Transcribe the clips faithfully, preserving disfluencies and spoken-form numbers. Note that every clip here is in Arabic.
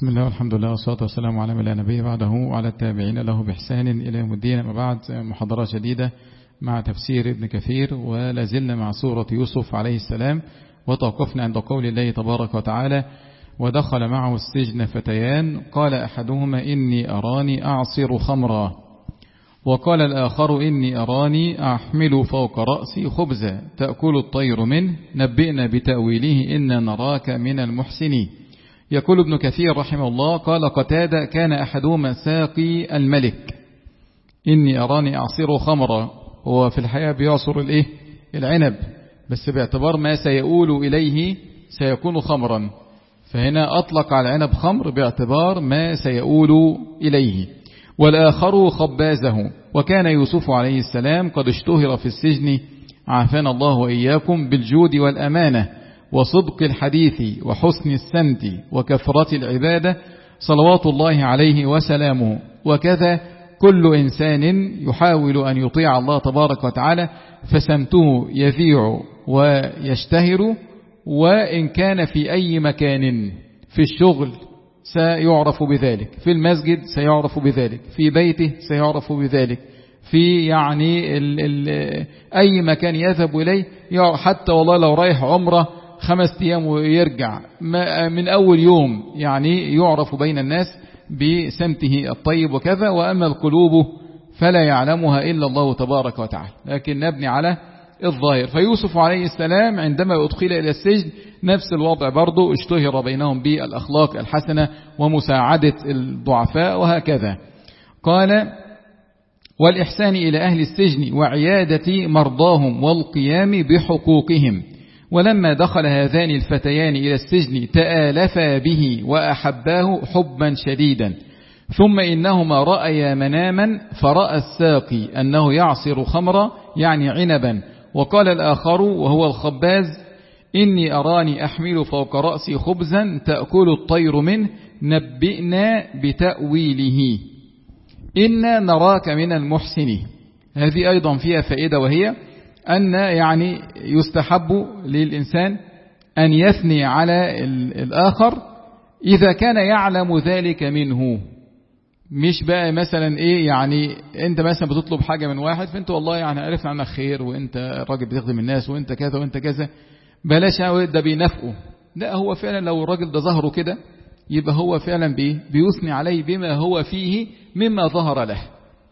بسم الله والحمد لله والصلاة والسلام على من لا نبي بعده وعلى التابعين له بإحسان إلى يوم الدين. أما بعد، محاضرة جديدة مع تفسير ابن كثير، ولا زلنا مع سورة يوسف عليه السلام، وتوقفنا عند قول الله تبارك وتعالى: ودخل معه السجن فتيان قال أحدهما إني أراني أعصر خمرا وقال الآخر إني أراني أحمل فوق رأسي خبزا تأكل الطير منه نبئنا بتأويله إنا نراك من المحسنين. يقول ابن كثير رحمه الله: قال قتادة: كان أحدهما ساقي الملك إني أراني أعصر خمرا. هو في الحقيقة بيعصر الإيه؟ العنب، بس باعتبار ما سيؤول إليه سيكون خمرا، فهنا أطلق على العنب خمر باعتبار ما سيؤول إليه. والآخر خبازه. وكان يوسف عليه السلام قد اشتهر في السجن عافانا الله وإياكم بالجود والأمانة وصدق الحديث وحسن السمت وكثرة العبادة صلوات الله عليه وسلامه. وكذا كل إنسان يحاول أن يطيع الله تبارك وتعالى فسمته يذيع ويشتهر، وإن كان في أي مكان، في الشغل سيعرف بذلك، في المسجد سيعرف بذلك، في بيته سيعرف بذلك، في يعني ال ال أي مكان يذهب إليه، حتى والله لو رايح عمره خمس أيام ويرجع من أول يوم يعني يعرف بين الناس بسمته الطيب وكذا. وأما القلوب فلا يعلمها إلا الله تبارك وتعالى، لكن نبني على الظاهر. فيوسف عليه السلام عندما أدخل إلى السجن نفس الوضع برضو، اشتهر بينهم بالأخلاق الحسنة ومساعدة الضعفاء وهكذا. قال: والإحسان إلى أهل السجن وعيادة مرضاهم والقيام بحقوقهم. ولما دخل هذان الفتيان إلى السجن تآلفا به وأحباه حبا شديدا، ثم إنهما رأيا مناما فرأى الساقي أنه يعصر خمرا يعني عنبا، وقال الآخر وهو الخباز: إني أراني أحمل فوق رأسي خبزا تأكل الطير منه نبئنا بتأويله إنا نراك من المحسنين. هذه أيضا فيها فائدة، وهي أن يعني يستحب للإنسان أن يثني على الآخر إذا كان يعلم ذلك منه. مش بقى مثلا إيه يعني أنت مثلا بتطلب حاجة من واحد، فأنت والله يعني عرفنا عنك خير وأنت راجل بتخدم الناس وأنت كذا وأنت كذا، بلاش ده بينافقه. لا، هو فعلا لو الراجل ده ظهره كده يبقى هو فعلا بيه بيثني عليه بما هو فيه مما ظهر له.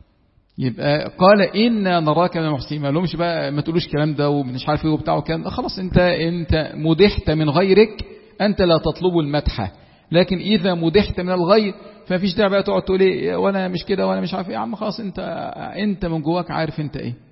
يبقى قال إنا نراك من المحسنين. ما لهمش بقى ما تقولوش الكلام ده ومش عارف ايه وبتاع وكلام ده، خلاص انت انت مدحت من غيرك، انت لا تطلب المدح. لكن اذا مدحت من الغير فمفيش داعي بقى تقعد تقول ايه وانا مش كده وانا مش عارف ايه. يا عم خلاص، انت انت من جواك عارف انت ايه،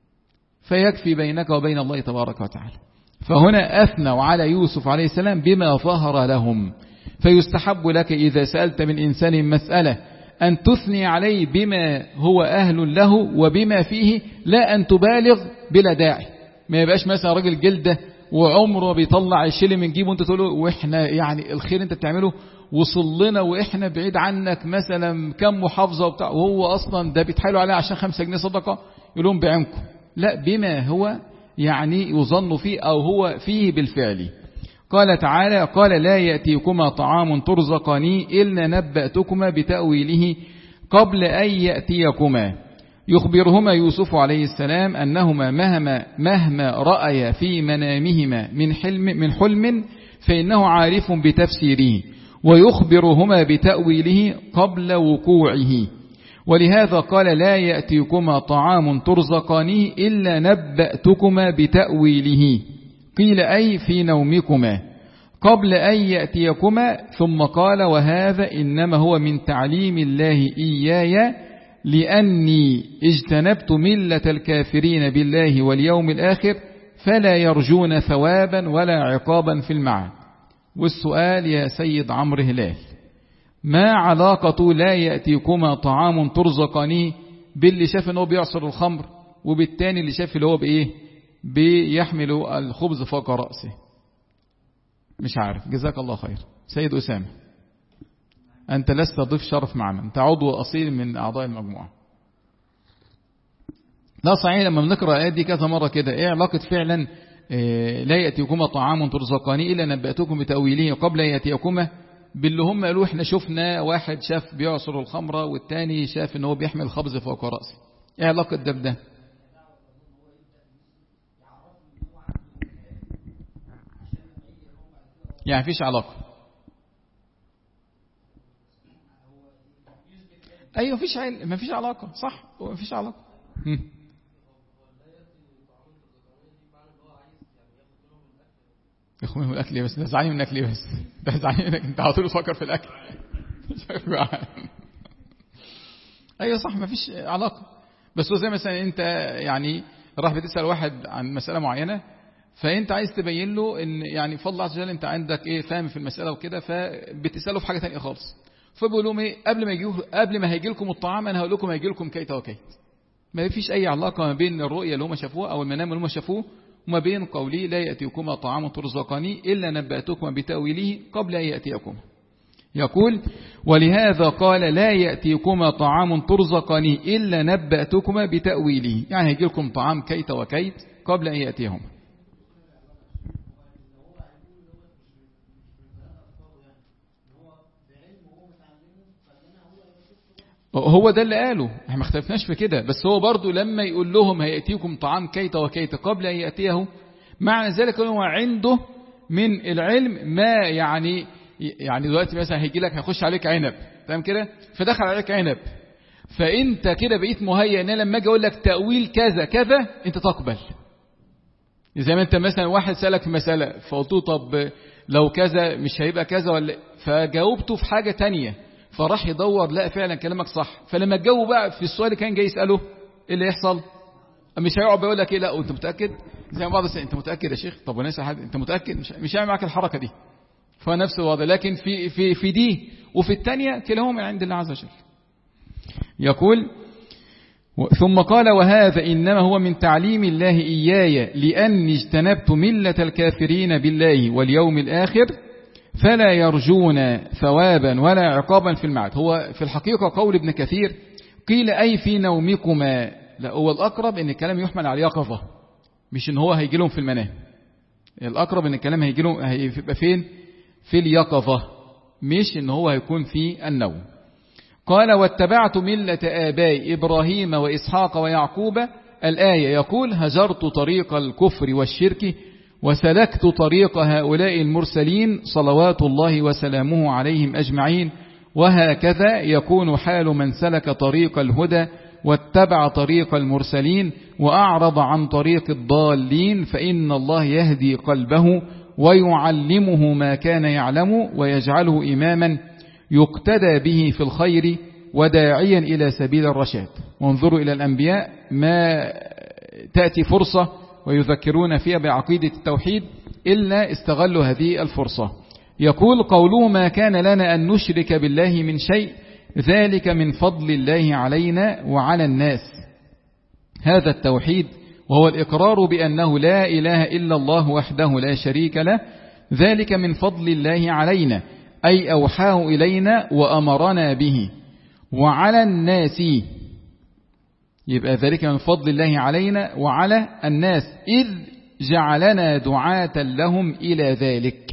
فيكفي بينك وبين الله تبارك وتعالى. فهنا اثنوا على يوسف عليه السلام بما ظهر لهم. فيستحب لك إذا سألت من إنسان مسألة أن تثني عليه بما هو أهل له وبما فيه، لا أن تبالغ بلا داعي. ما يبقاش مثلا راجل جلدة وعمره بيطلع الشيء من جيبه وانت تقول له واحنا يعني الخير انت بتعمله وصل لنا واحنا بعيد عنك مثلا كم محافظة وبتاع، وهو أصلا ده بيتحايلوا عليه عشان خمسة جنيه صدقة يقول لهم بعينكم. لا، بما هو يعني يظن فيه أو هو فيه بالفعل. قال تعالى: قال لا يأتيكما طعام ترزقاني إلا نبأتكما بتأويله قبل أن يأتيكما. يخبرهما يوسف عليه السلام أنهما مهما, مهما رأي في منامهما من حلم, من حلم فإنه عارف بتفسيره، ويخبرهما بتأويله قبل وقوعه. ولهذا قال لا يأتيكما طعام ترزقانيه إلا نبأتكما بتأويله، قيل أي في نومكما قبل أن يأتيكما. ثم قال: وهذا إنما هو من تعليم الله إياي لأني اجتنبت ملة الكافرين بالله واليوم الآخر فلا يرجون ثوابا ولا عقابا في المعاد. والسؤال يا سيد عمرو هلال: ما علاقة لا يأتيكما طعام ترزقانيه باللي شاف انه بيعصر الخمر وبالتاني اللي شاف اللي هو بإيه بيحمل الخبز فوق رأسه؟ مش عارف. جزاك الله خير. سيد أسامة، أنت لست ضيف شرف معنا، أنت عضو أصيل من أعضاء المجموعة. لا صحيح، لما بنقرأ الآيات دي كذا مرة كده، إيه علاقة فعلا إيه لا يأتيكما طعام ترزقاني إلا نبأتكم بتأويله قبل يأتيكما؟ باللي هم قالوا احنا شفنا واحد شاف بيعصر الخمرة والتاني شاف ان هو بيحمل الخبز فوق رأسه. ايه علاقة ده بده؟ يعني مفيش علاقة. ايوه مفيش علم، مفيش علاقة، صح، مفيش علاقة. هم. ياخد منهم الاكل ليه بس؟ ده زعلان منك ليه بس؟ ده زعلان منك انت على طول تفكر في الاكل. ايوه صح مفيش علاقة. بس هو زي مثلا انت يعني راح بتسأل واحد عن مسألة معينة، فانت عايز تبين له ان يعني فضل الله عز وجل انت عندك ايه فاهم في المسألة وكده، فبتسأله في حاجة تانية خالص. فبيقول لهم ايه قبل ما يجي قبل ما هيجي لكم الطعام انا هقول لكم هيجي لكم كيت وكيت. ما فيش اي علاقة ما بين الرؤية اللي هم شافوها او المنام اللي هم شافوه وما بين قولي لا يأتيكما طعام ترزقاني إلا نبأتكما بتأويله قبل أن يأتيكما. يقول ولهذا قال لا يأتيكما طعام ترزقاني إلا نبأتكما بتأويله، يعني هيجي لكم طعام كيت وكيت قبل أن يأتيهم. هو ده اللي قاله، احنا ما اختلفناش في كده، بس هو برضو لما يقول لهم هيأتيكم طعام كيت وكيت قبل أن يأتيه، معنى ذلك هو عنده من العلم ما يعني يعني دلوقتي مثلا هيجي لك هيخش عليك عنب تمام كده، فدخل عليك عنب، فانت كده بقيت مهيئ ان لما اجي اقول لك تأويل كذا كذا انت تقبل. زي ما انت مثلا واحد سألك في مسألة فقلت له طب لو كذا مش هيبقى كذا ولا، فجاوبته في حاجة تانية فراح يدور لا فعلا كلامك صح، فلما تجاوب بقى في السؤال اللي كان جاي يسأله ايه اللي يحصل؟ مش هيقعد بيقول لك ايه لا وانت متأكد زي ما بعض السنة انت متأكد يا شيخ؟ طب وانا حد انت متأكد؟ مش مش هيعمل معاك الحركة دي. فنفس الوضع، لكن في في في دي وفي الثانية كلاهما من عند الله عز وجل. يقول ثم قال وهذا إنما هو من تعليم الله إياي لأني اجتنبت ملة الكافرين بالله واليوم الآخر فلا يرجون ثوابا ولا عقابا في المعاد. هو في الحقيقة قول ابن كثير قيل أي في نومكما، لا هو الأقرب إن الكلام يحمل على يقظة مش إن هو هيجي لهم في المنام. الأقرب إن الكلام هيجي لهم هيبقى فين؟ في اليقظة، مش إن هو هيكون في النوم. قال واتبعت ملة آبائي إبراهيم وإسحاق ويعقوب. الآية يقول هجرت طريق الكفر والشرك وسلكت طريق هؤلاء المرسلين صلوات الله وسلامه عليهم أجمعين. وهكذا يكون حال من سلك طريق الهدى واتبع طريق المرسلين وأعرض عن طريق الضالين فإن الله يهدي قلبه ويعلمه ما كان يعلم ويجعله إماما يقتدى به في الخير وداعيا إلى سبيل الرشاد. وانظروا إلى الأنبياء ما تأتي فرصة ويذكرون فيها بعقيدة التوحيد إلا استغلوا هذه الفرصة. يقول قوله ما كان لنا أن نشرك بالله من شيء ذلك من فضل الله علينا وعلى الناس. هذا التوحيد وهو الإقرار بأنه لا إله إلا الله وحده لا شريك له، ذلك من فضل الله علينا أي أوحاه إلينا وأمرنا به وعلى الناس، يبقى ذلك من فضل الله علينا وعلى الناس إذ جعلنا دعاة لهم إلى ذلك،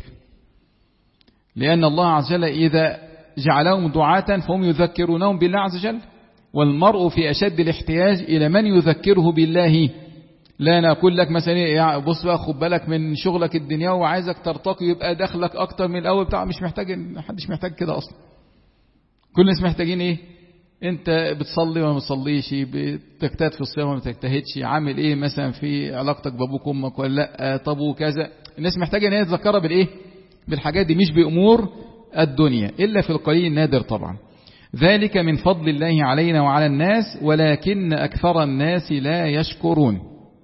لأن الله عز وجل إذا جعلهم دعاة فهم يذكرونهم بالله عز وجل، والمرء في أشد الاحتياج إلى من يذكره بالله. لا نقول لك مثلا بص بقى خد بالك من شغلك الدنيا وعايزك ترتقي يبقى دخلك أكتر من الأول بتاع، مش محتاج، محدش محتاج كده أصلا. كل الناس محتاجين إيه؟ أنت بتصلي وما بتصليش، بتجتهد في الصيام وما بتجتهدش، عامل إيه مثلا في علاقتك بأبوك وأمك ولا لا، طب وكذا. الناس محتاجة إن هي تذكرها بالإيه؟ بالحاجات دي، مش بأمور الدنيا إلا في القليل النادر طبعا. ذلك من فضل الله علينا وعلى الناس ولكن أكثر الناس لا يشكرون،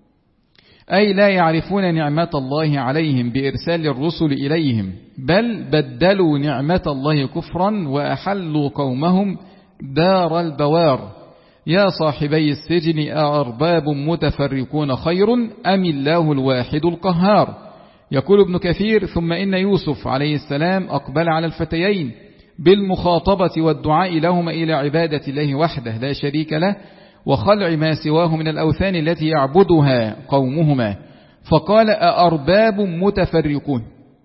أي لا يعرفون نعمة الله عليهم بإرسال الرسل إليهم، بل بدلوا نعمة الله كفرا وأحلوا قومهم دار البوار. يا صاحبي السجن أأرباب متفرقون خير أم الله الواحد القهار. يقول ابن كثير ثم إن يوسف عليه السلام أقبل على الفتيين بالمخاطبة والدعاء لهما إلى عبادة الله وحده لا شريك له وخلع ما سواه من الأوثان التي يعبدها قومهما، فقال أأرباب متفرقون.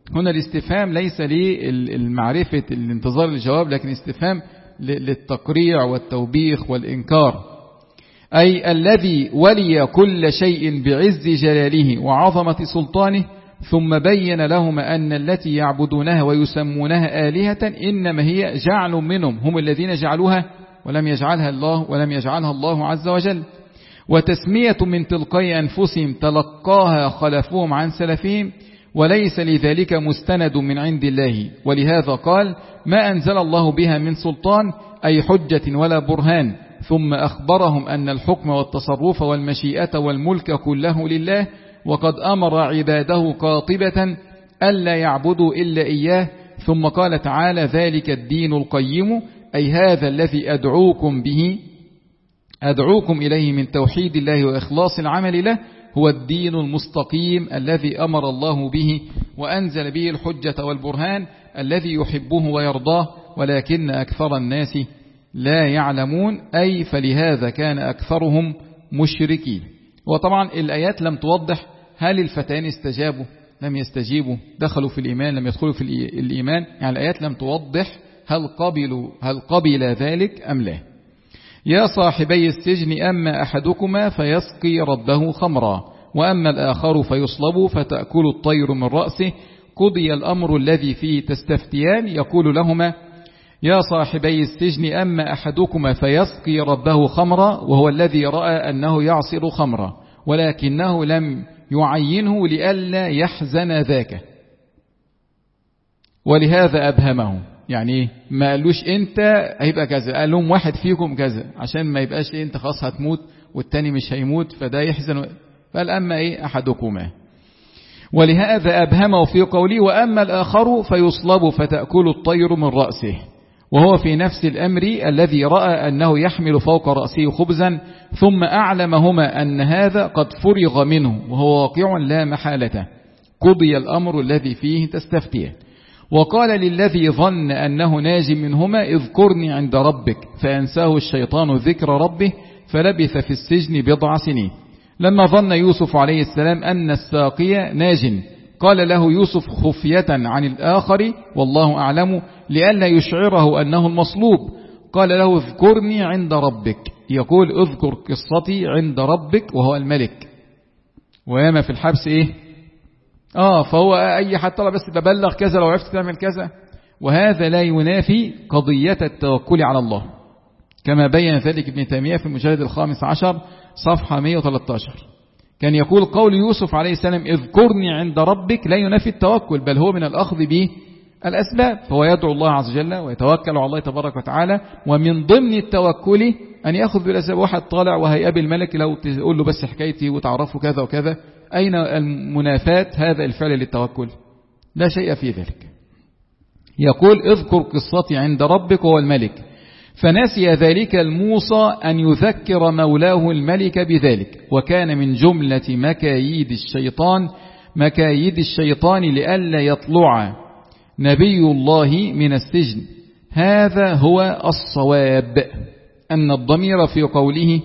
هنا الاستفهام ليس للمعرفة الانتظار للجواب، لكن استفهام للتقريع والتوبيخ والإنكار. أي الذي ولي كل شيء بعز جلاله وعظمة سلطانه، ثم بين لهم أن التي يعبدونها ويسمونها آلهة إنما هي جعل منهم، هم الذين جعلوها ولم يجعلها الله ولم يجعلها الله عز وجل، وتسمية من تلقاء أنفسهم تلقاها خلفهم عن سلفهم، وليس لذلك مستند من عند الله. ولهذا قال ما أنزل الله بها من سلطان، أي حجة ولا برهان. ثم أخبرهم أن الحكم والتصرف والمشيئة والملك كله لله، وقد أمر عباده قاطبة ألا يعبدوا إلا إياه. ثم قال تعالى ذلك الدين القيم، أي هذا الذي أدعوكم به أدعوكم إليه من توحيد الله وإخلاص العمل له، هو الدين المستقيم الذي أمر الله به وأنزل به الحجة والبرهان الذي يحبه ويرضاه، ولكن أكثر الناس لا يعلمون. أي فلهذا كان أكثرهم مشركين. وطبعا الآيات لم توضح هل الفتيان استجابوا لم يستجيبوا، دخلوا في الإيمان لم يدخلوا في الإيمان، يعني الآيات لم توضح هل قبلوا هل قبل ذلك أم لا. يا صاحبي السجن أما أحدكما فيسقي ربه خمرا، وأما الآخر فيصلب فتأكل الطير من رأسه، قضي الأمر الذي فيه تستفتيان. يقول لهما يا صاحبي السجن أما أحدكما فيسقي ربه خمرا، وهو الذي رأى أنه يعصر خمرا ولكنه لم يعينه لئلا يحزن ذاك، ولهذا أبهمه. يعني ما قالوش انت هيبقى كذا، قال لهم واحد فيكم كذا، عشان ما يبقاش ايه انت خلاص هتموت والتاني مش هيموت فده يحزن. قال أما ايه أحدكما، ولهذا أبهمه في قوله وأما الآخر فيصلب فتأكل الطير من رأسه، وهو في نفس الأمر الذي رأى أنه يحمل فوق رأسه خبزا، ثم أعلمهما أن هذا قد فرغ منه وهو واقع لا محالة، قضي الأمر الذي فيه تستفتيه. وقال للذي ظن أنه ناج منهما اذكرني عند ربك، فأنساه الشيطان ذكر ربه فلبث في السجن بضع سنين. لما ظن يوسف عليه السلام أن الساقي ناج قال له يوسف خفية عن الآخر والله أعلم لئلا يشعره أنه المصلوب، قال له اذكرني عند ربك، يقول اذكر قصتي عند ربك وهو الملك. وياما في الحبس ايه اه فهو اي حد طلع بس ببلغ كذا لو عرفت تعمل كذا، وهذا لا ينافي قضية التوكل على الله، كما بين ذلك ابن تيمية في المجلد الخامس عشر صفحة مئة وثلاثة عشر. كان يقول قول يوسف عليه السلام اذكرني عند ربك لا ينافي التوكل، بل هو من الأخذ به الأسباب، فهو يدعو الله عز وجل ويتوكل على الله تبارك وتعالى. ومن ضمن التوكل أن يأخذ بالأسباب. واحد طالع وهيقابل الملك لو تقول له بس حكايتي وتعرفه كذا وكذا، أين المنافات هذا الفعل للتوكل؟ لا شيء في ذلك. يقول اذكر قصتي عند ربك وهو الملك، فنسي ذلك الموصى أن يذكر مولاه الملك بذلك، وكان من جملة مكايد الشيطان مكايد الشيطان لئلا يطلع نبي الله من السجن. هذا هو الصواب، أن الضمير في قوله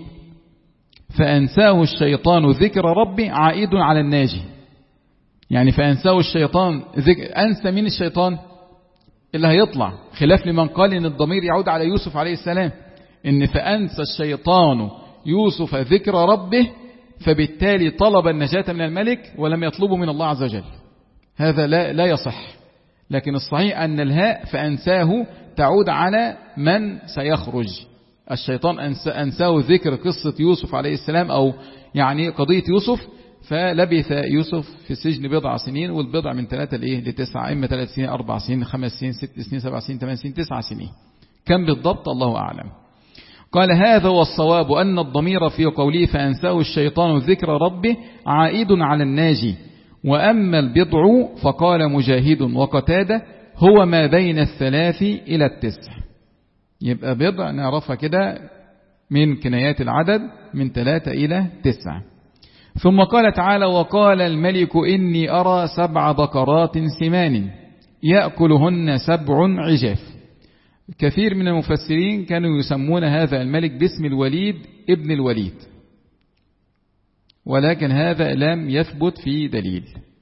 فأنساه الشيطان ذكر ربي عائد على الناجي، يعني فأنساه الشيطان ذكر، أنسى من الشيطان اللي هيطلع، خلاف لمن قال إن الضمير يعود على يوسف عليه السلام، إن فأنسى الشيطان يوسف ذكر ربه، فبالتالي طلب النجاة من الملك ولم يطلبه من الله عز وجل. هذا لا, لا يصح. لكن الصحيح أن الهاء فأنساه تعود على من سيخرج. الشيطان أنساه ذكر قصة يوسف عليه السلام، أو يعني قضية يوسف، فلبث يوسف في السجن بضع سنين، والبضع من ثلاثة لإيه لتسعة، إما ثلاث سنين أربع سنين خمس سنين ست سنين سبع سنين ثمان سنين تسع سنين، كم بالضبط الله أعلم. قال هذا هو الصواب، أن الضمير في قوله فأنساه الشيطان ذكر ربه عائد على الناجي. وأما البضع فقال مجاهد وقتادة هو ما بين الثلاث إلى التسع. يبقى بضع نعرفها كده من كنايات العدد من ثلاثة إلى تسعة. ثم قال تعالى وقال الملك إني أرى سبع بقرات سمان يأكلهن سبع عجاف. كثير من المفسرين كانوا يسمون هذا الملك باسم الوليد ابن الوليد، ولكن هذا لم يثبت في دليل.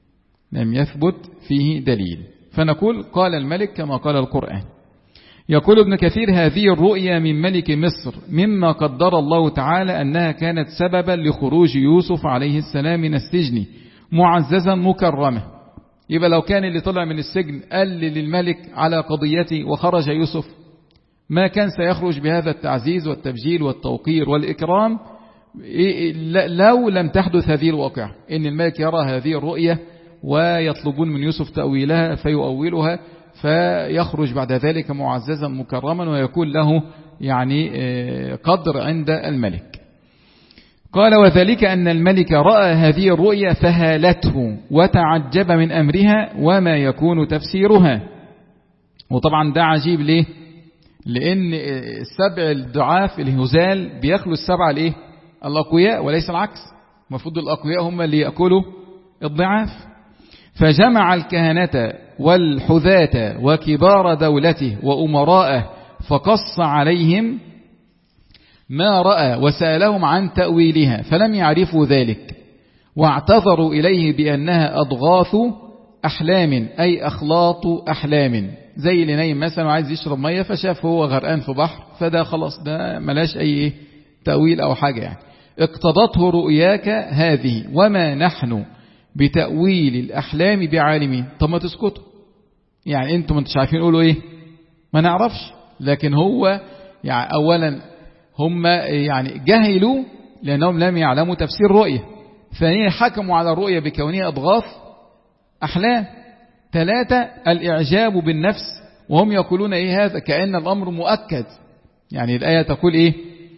لم يثبت فيه دليل. فنقول قال الملك كما قال القرآن. يقول ابن كثير: هذه الرؤيا من ملك مصر مما قدر الله تعالى أنها كانت سببا لخروج يوسف عليه السلام من السجن معززا مكرمة. يبقى لو كان اللي طلع من السجن قال للملك على قضيته وخرج يوسف، ما كان سيخرج بهذا التعزيز والتبجيل والتوقير والإكرام لو لم تحدث هذه الواقعة، إن الملك يرى هذه الرؤية ويطلبون من يوسف تأويلها فيؤولها، فيخرج بعد ذلك معززا مكرما ويكون له يعني قدر عند الملك. قال: وذلك أن الملك رأى هذه الرؤيا فهالته وتعجب من أمرها وما يكون تفسيرها. وطبعا ده عجيب ليه؟ لأن السبع الضعاف الهزال بيأكلوا السبعة الايه؟ الأقوياء، وليس العكس. المفروض الأقوياء هم اللي يأكلوا الضعاف. فجمع الكهنة والحذاة وكبار دولته وأمراءه فقص عليهم ما رأى وسألهم عن تأويلها فلم يعرفوا ذلك، واعتذروا إليه بأنها أضغاث أحلام، أي أخلاط أحلام، زي اللي نايم مثلا وعايز يشرب مية فشاف هو غرقان في بحر، فده خلاص ده ملاش أي تأويل أو حاجة يعني. اقتضته رؤياك هذه وما نحن بتأويل الأحلام بعالمين. طب ما تسكتوا يعني، انتم مش عارفين قولوا ايه؟ ما نعرفش. لكن هو يعني أولا هم يعني جهلوا لأنهم لم يعلموا تفسير رؤية. ثانيا حكموا على الرؤية بكونها أضغاث أحلام. ثلاثة الإعجاب بالنفس، وهم يقولون إيه هذا كأن الأمر مؤكد. يعني الآية تقول إيه؟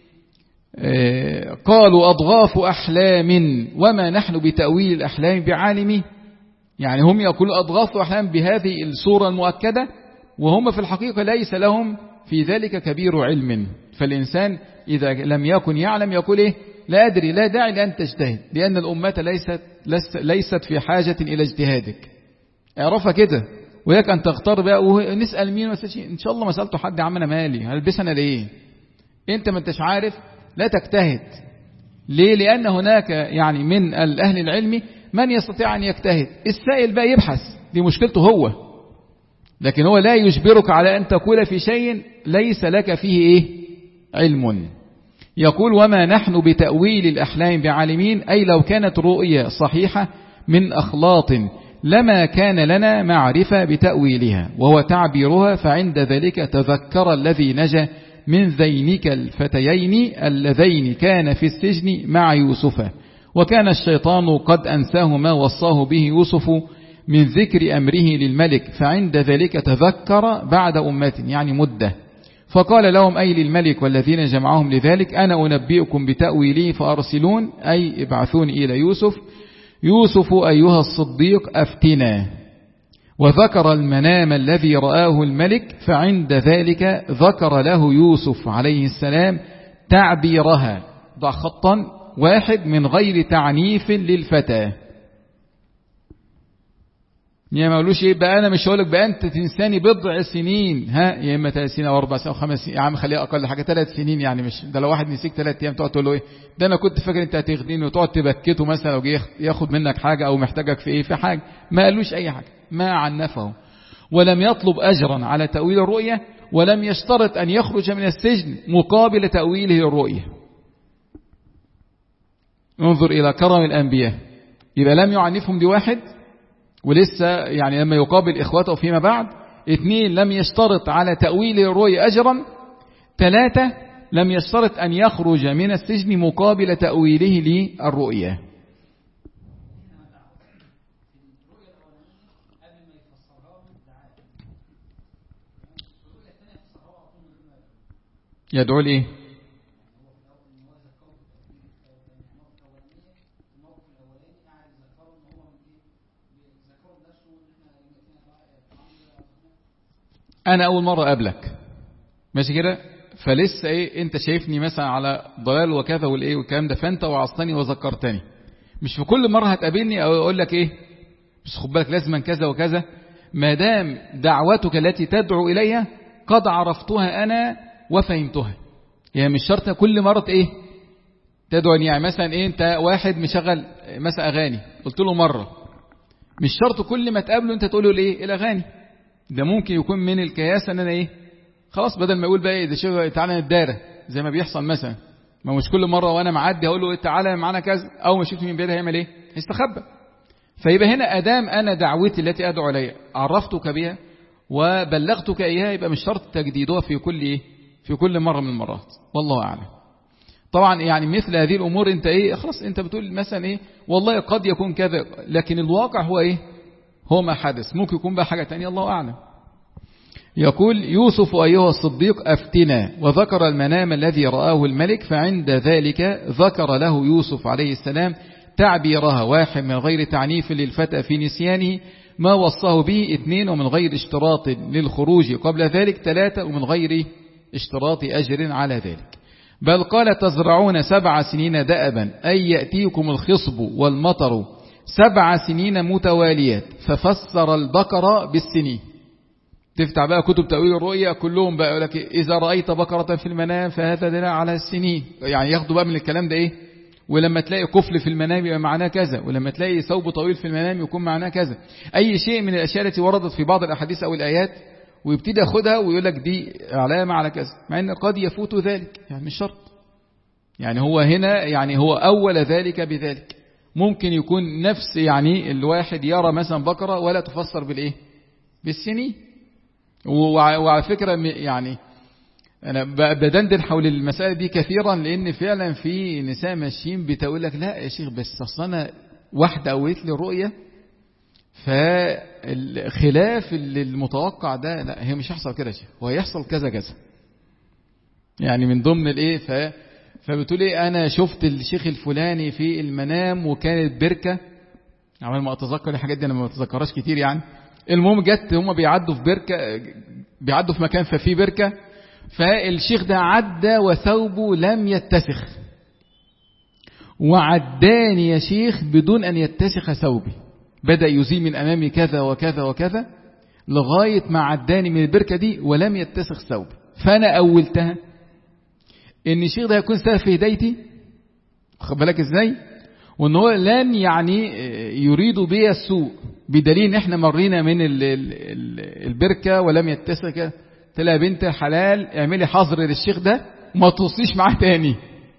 آه قالوا أضغاث أحلام وما نحن بتأويل الأحلام بعالم. يعني هم يقولوا أضغاث أحلام بهذه الصورة المؤكدة، وهم في الحقيقة ليس لهم في ذلك كبير علم. فالإنسان إذا لم يكن يعلم يقول إيه؟ لا أدري، لا داعي لأن تجتهد، لأن الأمة ليست, ليست في حاجة إلى اجتهادك. اعرفها كده، وياك أن تختار بقى ونسأل مين وسأل. إن شاء الله ما سألته حد يا عم أنا مالي هلبسنا ليه؟ أنت ما انتش عارف لا تجتهد. ليه؟ لأن هناك يعني من الأهل العلم من يستطيع أن يجتهد. السائل بقى يبحث، دي مشكلته هو، لكن هو لا يجبرك على أن تقول في شيء ليس لك فيه إيه؟ علم. يقول: وما نحن بتأويل الأحلام بعالمين، أي لو كانت رؤيا صحيحة من أخلاط لما كان لنا معرفة بتأويلها وهو تعبيرها، فعند ذلك تذكر الذي نجا من ذينك الفتيين اللذين كان في السجن مع يوسف، وكان الشيطان قد أنساه ما وصاه به يوسف من ذكر أمره للملك، فعند ذلك تذكر بعد أمة يعني مدة، فقال لهم أي للملك والذين جمعهم لذلك: أنا أنبئكم بتأويله فأرسلون، أي ابعثوني إلى يوسف. يوسف أيها الصديق أفتنا. وذكر المنام الذي رآه الملك، فعند ذلك ذكر له يوسف عليه السلام تعبيرها، ضع خطا واحد من غير تعنيف للفتى. يا ما قالوش ايه بقى، انا مش هقولك بقى انت تنساني بضع سنين، ها يا اما ثلاث سنين او اربع سنين او خمس سنين، يا عم خليها اقل حاجه ثلاث سنين يعني. مش ده لو واحد نسيك ثلاث ايام تقعد تقول له ايه ده انا كنت فاكر انت هتاخديني، وتقعد تبكته مثلا لو جه ياخد منك حاجه او محتاجك في ايه في حاجه. ما قالوش اي حاجه، ما عنفه، ولم يطلب اجرا على تاويل الرؤيه، ولم يشترط ان يخرج من السجن مقابل تاويله الرؤيه. انظر الى كرم الانبياء. يبقى لم يعنفهم دي واحد، ولسه يعني لما يقابل إخوته فيما بعد. اثنين لم يشترط على تأويل الرؤيا أجرا. ثلاثة لم يشترط أن يخرج من السجن مقابل تأويله للرؤيا. يدعو لإيه؟ أنا أول مرة أقابلك ماشي كده، فلسه إيه أنت شايفني مثلا على ضلال وكذا والإيه والكلام ده، فأنت وعظتني وذكرتني. مش في كل مرة هتقابلني أو أقول لك إيه مش خد بالك لازما كذا وكذا، ما دام دعوتك التي تدعو إليها قد عرفتها أنا وفهمتها. يعني مش شرط كل مرة إيه تدعوني. يعني مثلا إيه أنت واحد مشغل مثلا أغاني، قلت له مرة مش شرط كل ما تقابله انت تقوله الايه الاغاني، ده ممكن يكون من الكياسه ان انا ايه خلاص بدل ما يقول بقى ايه ده شيء تعالى نتدارى زي ما بيحصل مثلا، ما مش كل مره وانا معدي اقول له إيه تعالى معانا كذا، اول ما شفت من بعيد هيعمل ايه هيستخبى. فيبقى هنا ادام انا دعوتي التي ادعو اليها عرفتك بها وبلغتك اياها، يبقى مش شرط تجديدها في كل ايه في كل مره من المرات، والله اعلم. طبعا يعني مثل هذه الامور انت ايه خلاص انت بتقول مثلا ايه والله قد يكون كذا، لكن الواقع هو ايه هو ما حدث، ممكن يكون بقى حاجه ثانيه الله اعلم. يقول يوسف أيها الصديق أفتنا، وذكر المنام الذي رآه الملك، فعند ذلك ذكر له يوسف عليه السلام تعبيرها، واحد من غير تعنيف للفتى في نسيانه ما وصاه به، اثنين ومن غير اشتراط للخروج قبل ذلك، ثلاثة ومن غير اشتراط أجر على ذلك. بل قال تزرعون سبع سنين دأبا أي يأتيكم الخصب والمطر سبع سنين متواليات، ففسر البقرة بالسنين. تفتح بقى كتب تأويل الرؤيا كلهم بقى يقول لك إذا رأيت بقرة في المنام فهذا دليل على السنين، يعني ياخدوا بقى من الكلام ده إيه، ولما تلاقي قفل في المنام يبقى معناه كذا، ولما تلاقي ثوب طويل في المنام يكون معناه كذا، أي شيء من الأشياء التي وردت في بعض الأحاديث أو الآيات، ويبتدي ياخدها ويقول لك دي علامة على كذا، مع أن قد يفوت ذلك، يعني مش شرط. يعني هو هنا يعني هو أول ذلك بذلك، ممكن يكون نفس يعني الواحد يرى مثلا بقرة ولا تفسر بالإيه بالسنين. وعلى فكرة يعني أنا بدندن حول المسألة دي كثيرا، لأن فعلا في نساء ماشيين بتقول لك لا يا شيخ بس أصلا واحدة قويت لي الرؤية فالخلاف المتوقع ده لا هي مش هيحصل كده شيء، هو هيحصل كذا كذا، يعني من ضمن الايه ف فبتقول ايه انا شفت الشيخ الفلاني في المنام وكانت بركة، عمال ما اتذكر الحاجات دي انا ما بتذكرهاش كتير يعني، المهم جت هم بيعدوا في بركة بيعدوا في مكان ففي بركة، فالشيخ ده عدى وثوبه لم يتسخ، وعداني يا شيخ بدون أن يتسخ ثوبي، بدأ يزيل من أمامي كذا وكذا وكذا لغاية ما عداني من البركة دي ولم يتسخ ثوبي. فأنا أولتها إن الشيخ ده يكون سبب في هدايتي، خد بالك إزاي، وإن هو لن يعني يريد بي السوء، بدليل إن إحنا مرينا من البركة ولم يتسخ. تلا بنت الحلال اعملي حظر للشيخ ده وما توصيش معاه تاني.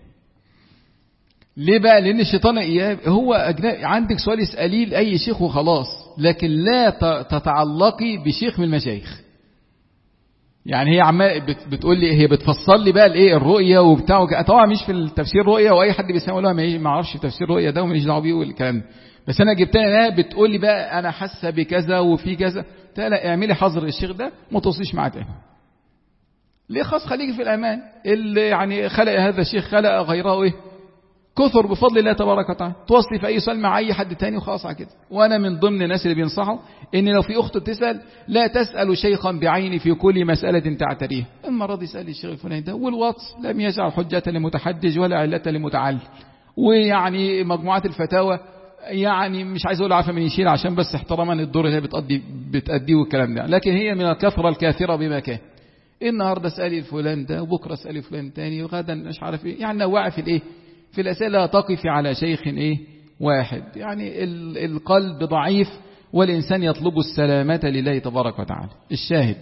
ليه بقى؟ لأن الشيطان إياه هو أجنبي، عندك سؤال اسأليه لأي شيخ وخلاص، لكن لا تتعلقي بشيخ من المشايخ. يعني هي عمال بتقول لي هي بتفصل لي بقى الايه الرؤيه وبتاع، طبعا مش في التفسير رؤيه، واي حد بيسمع لها ما اعرفش تفسير رؤيه ده وماليش دعوه بيه والكلام ده، بس انا جبتها لها بتقول لي بقى انا حاسه بكذا وفي كذا، لا اعملي حظر الشيخ ده ما توصيش معاه تاني. ليه؟ خلاص خليكي في الامان، اللي يعني خلق هذا الشيخ خلق غيره ايه كثر بفضل الله تبارك وتعالى، توصي في اي سؤال مع اي حد تاني وخلاص على كده. وانا من ضمن الناس اللي بينصحوا ان لو في اخت تسال لا تسال شيخا بعيني في كل مساله تعتريه، المره دي اسال الشيخ الفلاني ده، والواتس لم يجعل حجه لمتحجج ولا عله لمتعلل، ويعني مجموعات الفتاوى يعني مش عايز اقول عارفه من يشيل عشان بس احتراما الدور اللي بتقضي بتاديه والكلام ده، لكن هي من الكثره الكاثره بما كان، النهارده اسالي الفلان ده وبكره اسالي فلان تاني وغدا مش عارف ايه، يعني نوعي في الايه في الأسئلة، تقف على شيخ إيه واحد، يعني القلب ضعيف والإنسان يطلب السلامة لله تبارك وتعالى. الشاهد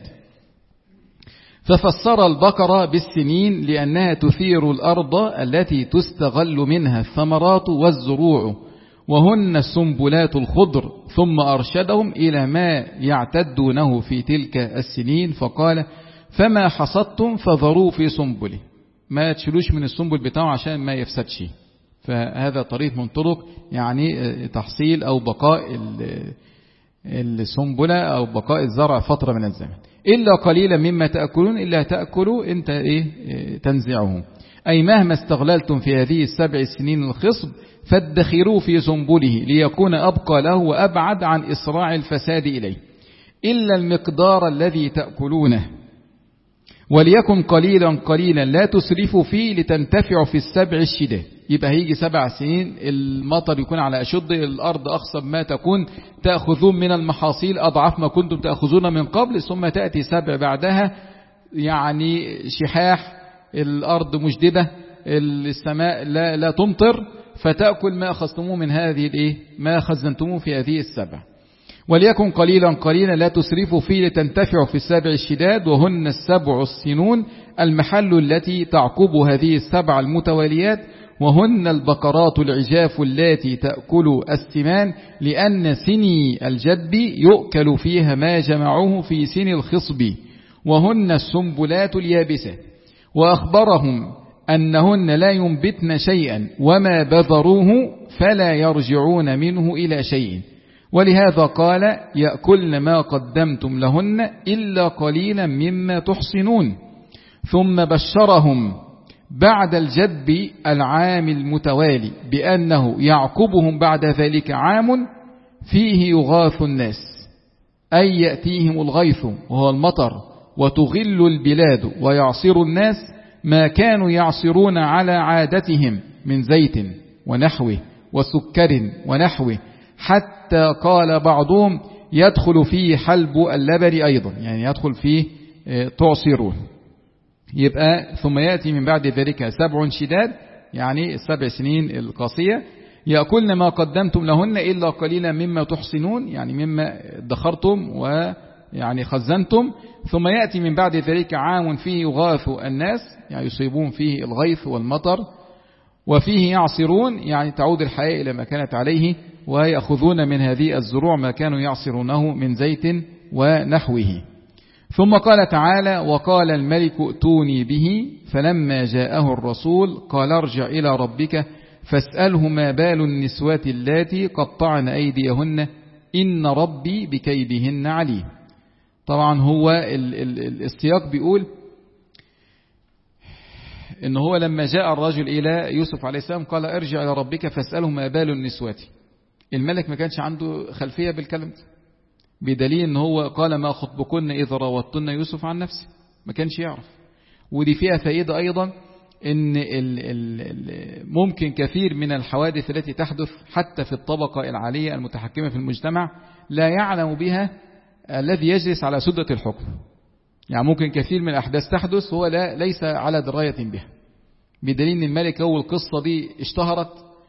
ففسر البقرة بالسنين لأنها تثير الأرض التي تستغل منها الثمرات والزروع، وهن السنبلات الخضر، ثم أرشدهم إلى ما يعتدونه في تلك السنين، فقال فما حصدتم فذروا في سنبله، ما تشيلوش من السنبل بتاعه عشان ما يفسدش. فهذا طريق من طرق يعني تحصيل أو بقاء السنبلة أو بقاء الزرع فترة من الزمن. إلا قليلا مما تأكلون إلا تأكلوا أنت إيه تنزعه، أي مهما استغللتم في هذه السبع السنين الخصب فادخروا في سنبله ليكون أبقى له وأبعد عن إسراع الفساد إليه، إلا المقدار الذي تأكلونه، وليكن قليلا قليلا لا تسرفوا فيه لتنتفعوا في السبع الشداد. يبقى هيجي سبع سنين المطر يكون على أشد، الأرض أخصب ما تكون، تأخذون من المحاصيل أضعاف ما كنتم تأخذون من قبل، ثم تأتي سبع بعدها يعني شحاح، الأرض مجدبة، السماء لا, لا تمطر، فتأكل ما أخذتموه من هذه الإيه ما خزنتموه في هذه السبع. وليكن قليلا قليلا لا تسرفوا فيه لتنتفعوا في السبع الشداد وهن السبع السنون المحل التي تعقب هذه السبع المتواليات وهن البقرات العجاف التي تأكل السمان لأن سني الجدب يؤكل فيها ما جمعوه في سن الخصب وهن السنبلات اليابسة وأخبرهم أنهن لا ينبتن شيئا وما بذروه فلا يرجعون منه إلى شيء ولهذا قال يأكلن ما قدمتم لهن إلا قليلا مما تحصنون ثم بشرهم بعد الجدب العام المتوالي بأنه يعقبهم بعد ذلك عام فيه يغاث الناس أي يأتيهم الغيث وهو المطر وتغل البلاد ويعصر الناس ما كانوا يعصرون على عادتهم من زيت ونحوه وسكر ونحوه حتى قال بعضهم يدخل فيه حلب اللبن أيضا يعني يدخل فيه تعصرون. يبقى ثم يأتي من بعد ذلك سبع شداد يعني السبع سنين القاسية يأكلن ما قدمتم لهن إلا قليلا مما تحصنون يعني مما ادخرتم ويعني خزنتم. ثم يأتي من بعد ذلك عام فيه يغاث الناس يعني يصيبون فيه الغيث والمطر وفيه يعصرون يعني تعود الحياة إلى ما كانت عليه ويأخذون من هذه الزروع ما كانوا يعصرونه من زيت ونحوه. ثم قال تعالى وقال الملك ائتوني به فلما جاءه الرسول قال ارجع إلى ربك فاسأله ما بال النسوة اللاتي قطعن أيديهن إن ربي بكيدهن عليم. طبعا هو ال ال السياق بيقول إن هو لما جاء الرجل إلى يوسف عليه السلام قال ارجع إلى ربك فاسأله ما بال النسوة. الملك ما كانش عنده خلفية بالكلام ده بدليل إن هو قال ما خطبكن إذا راوتن يوسف عن نفسه ما كانش يعرف. ودي فيها فائدة أيضا إن ال ال ممكن كثير من الحوادث التي تحدث حتى في الطبقة العالية المتحكمة في المجتمع لا يعلم بها الذي يجلس على سدة الحكم. يعني ممكن كثير من الأحداث تحدث هو لا ليس على دراية بها بدليل إن الملك أول القصة دي اشتهرت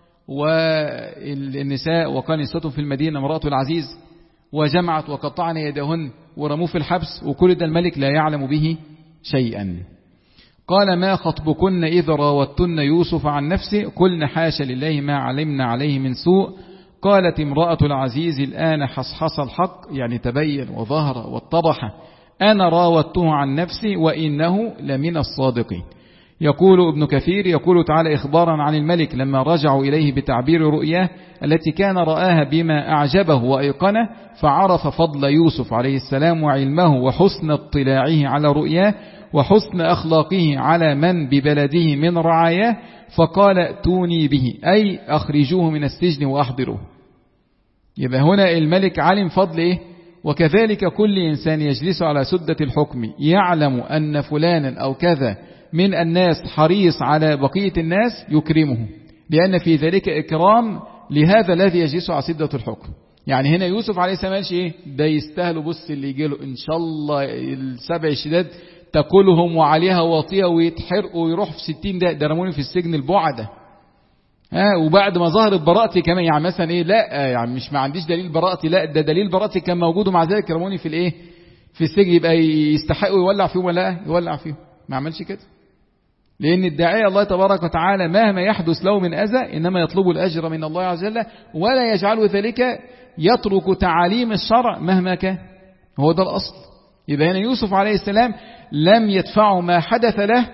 والنساء وكان نسوة في المدينة امرأة العزيز وجمعت وقطعن يدهن ورموه في الحبس وكل ده الملك لا يعلم به شيئا. قال ما خطبكن إذا راوتن يوسف عن نفسه قلن حاش لله ما علمنا عليه من سوء قالت امرأة العزيز الآن حصحص الحق يعني تبين وظهر واتضح أنا راودته عن نفسي وإنه لمن الصادقين. يقول ابن كثير يقول تعالى إخبارا عن الملك لما رجعوا إليه بتعبير رؤياه التي كان رآها بما أعجبه وأيقنه فعرف فضل يوسف عليه السلام وعلمه وحسن اطلاعه على رؤياه وحسن أخلاقه على من ببلده من رعاياه فقال ائتوني به أي أخرجوه من السجن وأحضروه. يبقى هنا الملك علم فضل إيه؟ وكذلك كل إنسان يجلس على سدة الحكم يعلم أن فلانا أو كذا من الناس حريص على بقية الناس يكرمه لأن في ذلك إكرام لهذا الذي يجلس على سدة الحكم. يعني هنا يوسف عليه السلام قالش إيه ده يستاهلوا بص اللي يجي له إن شاء الله السبع الشداد تأكلهم وعليها واطية ويتحرقوا ويروح في ستين ده ده رموني في السجن البعدة ها وبعد ما ظهرت براءتي كمان يعني مثلا إيه لا يعني مش ما عنديش دليل براءتي لا ده دليل براءتي كان موجود ومع ذلك رموني في الإيه في السجن يبقى يستحقوا يولع فيهم ولا يولع فيهم ما عملش كده لأن الداعية الله تبارك وتعالى مهما يحدث له من أذى إنما يطلب الأجر من الله عز وجل ولا يجعل ذلك يترك تعاليم الشرع مهما كان هو ده الأصل. يبقى هنا يوسف عليه السلام لم يدفع ما حدث له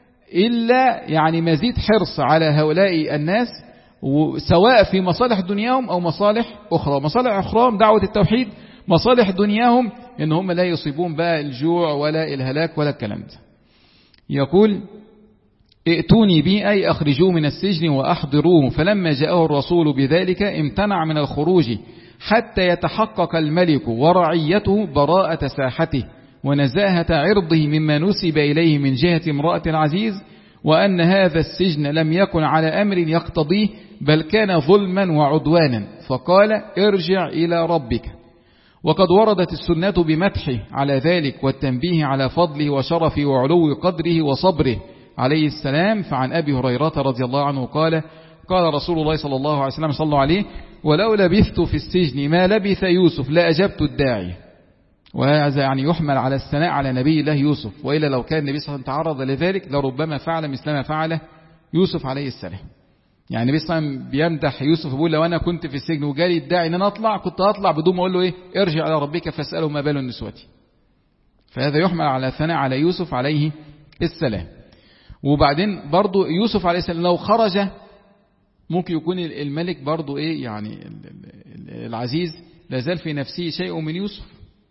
إلا يعني مزيد حرص على هؤلاء الناس سواء في مصالح دنياهم أو مصالح أخرى. مصالح أخرى دعوة التوحيد مصالح دنياهم إن هم لا يصيبون بقى الجوع ولا الهلاك ولا الكلام ده. يقول ائتوني بي أي أخرجوه من السجن وأحضروه فلما جاءه الرسول بذلك امتنع من الخروج حتى يتحقق الملك ورعيته براءة ساحته ونزاهة عرضه مما نسب إليه من جهة امرأة العزيز وأن هذا السجن لم يكن على أمر يقتضيه بل كان ظلما وعدوانا فقال ارجع إلى ربك. وقد وردت السنة بمدحه على ذلك والتنبيه على فضله وشرفه وعلو قدره وصبره عليه السلام. فعن أبي هريرة رضي الله عنه قال قال رسول الله صلى الله عليه وسلم صلى عليه: ولو لبثت في السجن ما لبث يوسف لأجبت الداعي. وهذا يعني يحمل على الثناء على نبي الله يوسف، وإلا لو كان النبي صلى الله عليه وسلم تعرض لذلك لربما فعل مثل ما فعل يوسف عليه السلام. يعني النبي صلى الله عليه وسلم بيمدح يوسف بيقول: لو أنا كنت في السجن وجالي الداعي إن أنا أطلع كنت أطلع بدون ما أقول له إيه؟ ارجع إلى ربك فاسأله ما بال النسوة. فهذا يحمل على الثناء على يوسف عليه السلام. وبعدين برضو يوسف عليه السلام لو خرج ممكن يكون الملك برضو إيه يعني العزيز لازال في نفسه شيء من يوسف،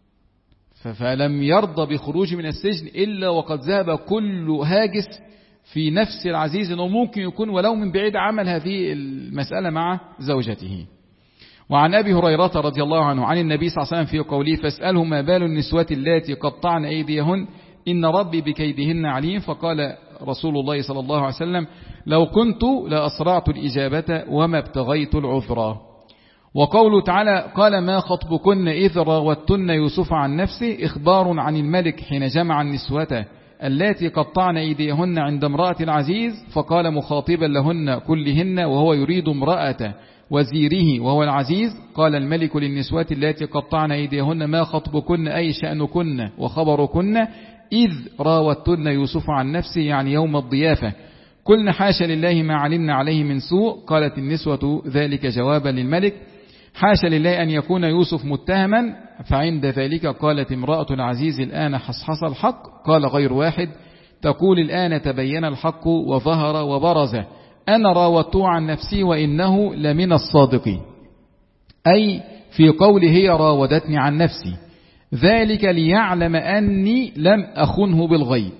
فلم يرضى بخروج من السجن إلا وقد ذهب كل هاجس في نفس العزيز أنه ممكن يكون ولو من بعيد عمل هذه المسألة مع زوجته. وعن أبي هريرة رضي الله عنه عن النبي صلى الله عليه وسلم في قوله: فاسأله ما بال النسوة اللاتي قطعن أيديهن إن ربي بكيدهن عليم. فقال رسول الله صلى الله عليه وسلم: لو كنت لأسرعت الإجابة وما ابتغيت العذرا. وقوله تعالى: قال ما خطبكن إذ راوتن يوسف عن نفسه، إخبار عن الملك حين جمع النسوة اللاتي قطعن أيديهن عند امرأة العزيز، فقال مخاطبا لهن كلهن وهو يريد امرأة وزيره وهو العزيز: قال الملك للنسوة اللاتي قطعن أيديهن ما خطبكن أي شأنكن وخبركن إذ راوتن يوسف عن نفسه، يعني يوم الضيافة. قلنا حاشا لله ما علمنا عليه من سوء. قالت النسوة ذلك جوابا للملك: حاشا لله أن يكون يوسف متهما. فعند ذلك قالت امرأة العزيز: الآن حصحص الحق. قال غير واحد: تقول الآن تبين الحق وظهر وبرز، أنا راودته عن نفسي وإنه لمن الصادقين، أي في قوله هي راودتني عن نفسي، ذلك ليعلم أني لم أخنه بالغيب.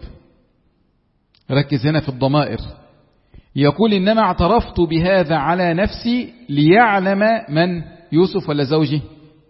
ركز هنا في الضمائر، يقول إنما اعترفت بهذا على نفسي ليعلم من؟ يوسف ولا زوجي؟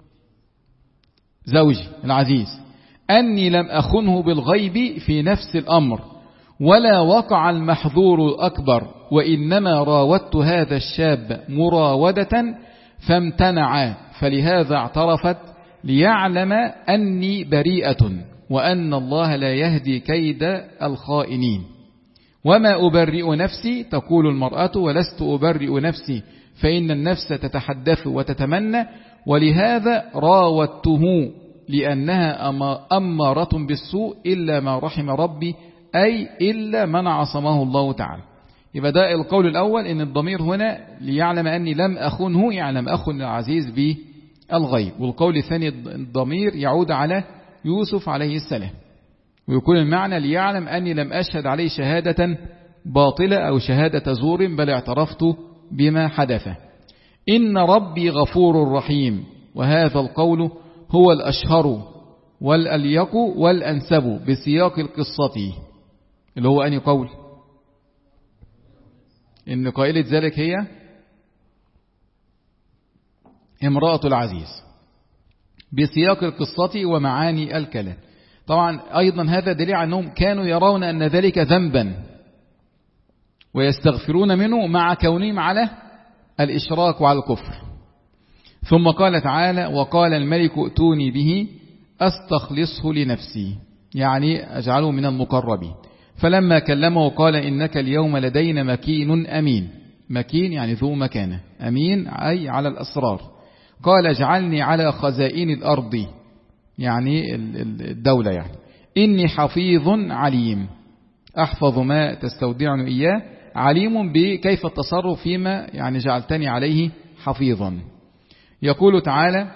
زوجي العزيز، أني لم أخنه بالغيب في نفس الأمر ولا وقع المحظور الأكبر، وإنما راودت هذا الشاب مراودة فامتنع، فلهذا اعترفت ليعلم أني بريئة وأن الله لا يهدي كيد الخائنين. وما أبرئ نفسي، تقول المرأة، ولست أبرئ نفسي فإن النفس تتحدث وتتمنى، ولهذا راودته لأنها أمارة بالسوء إلا ما رحم ربي، أي إلا من عصمه الله تعالى. يبقى ده القول الأول، إن الضمير هنا ليعلم أني لم أخنه، يعلم أخن العزيز بالغيب. والقول الثاني الضمير يعود على يوسف عليه السلام، ويكون المعنى ليعلم أني لم أشهد عليه شهادة باطلة أو شهادة زور، بل اعترفت بما حدث. إن ربي غفور رحيم. وهذا القول هو الأشهر والأليق والأنسب بسياق القصة، اللي هو أني قول إن قائلة ذلك هي امرأة العزيز بسياق القصة ومعاني الكلام. طبعا أيضا هذا دليل أنهم كانوا يرون أن ذلك ذنبا ويستغفرون منه مع كونهم على الإشراك وعلى الكفر. ثم قال تعالى: وقال الملك ائتوني به أستخلصه لنفسي، يعني أجعله من المقربين. فلما كلمه قال: إنك اليوم لدينا مكين أمين. مكين يعني ذو مكانة، أمين أي على الأسرار. قال: اجعلني على خزائن الأرض، يعني الدولة، يعني إني حفيظ عليم، أحفظ ما تستودعني إياه، عليم بكيف التصرف فيما يعني جعلتني عليه حفيظا. يقول تعالى: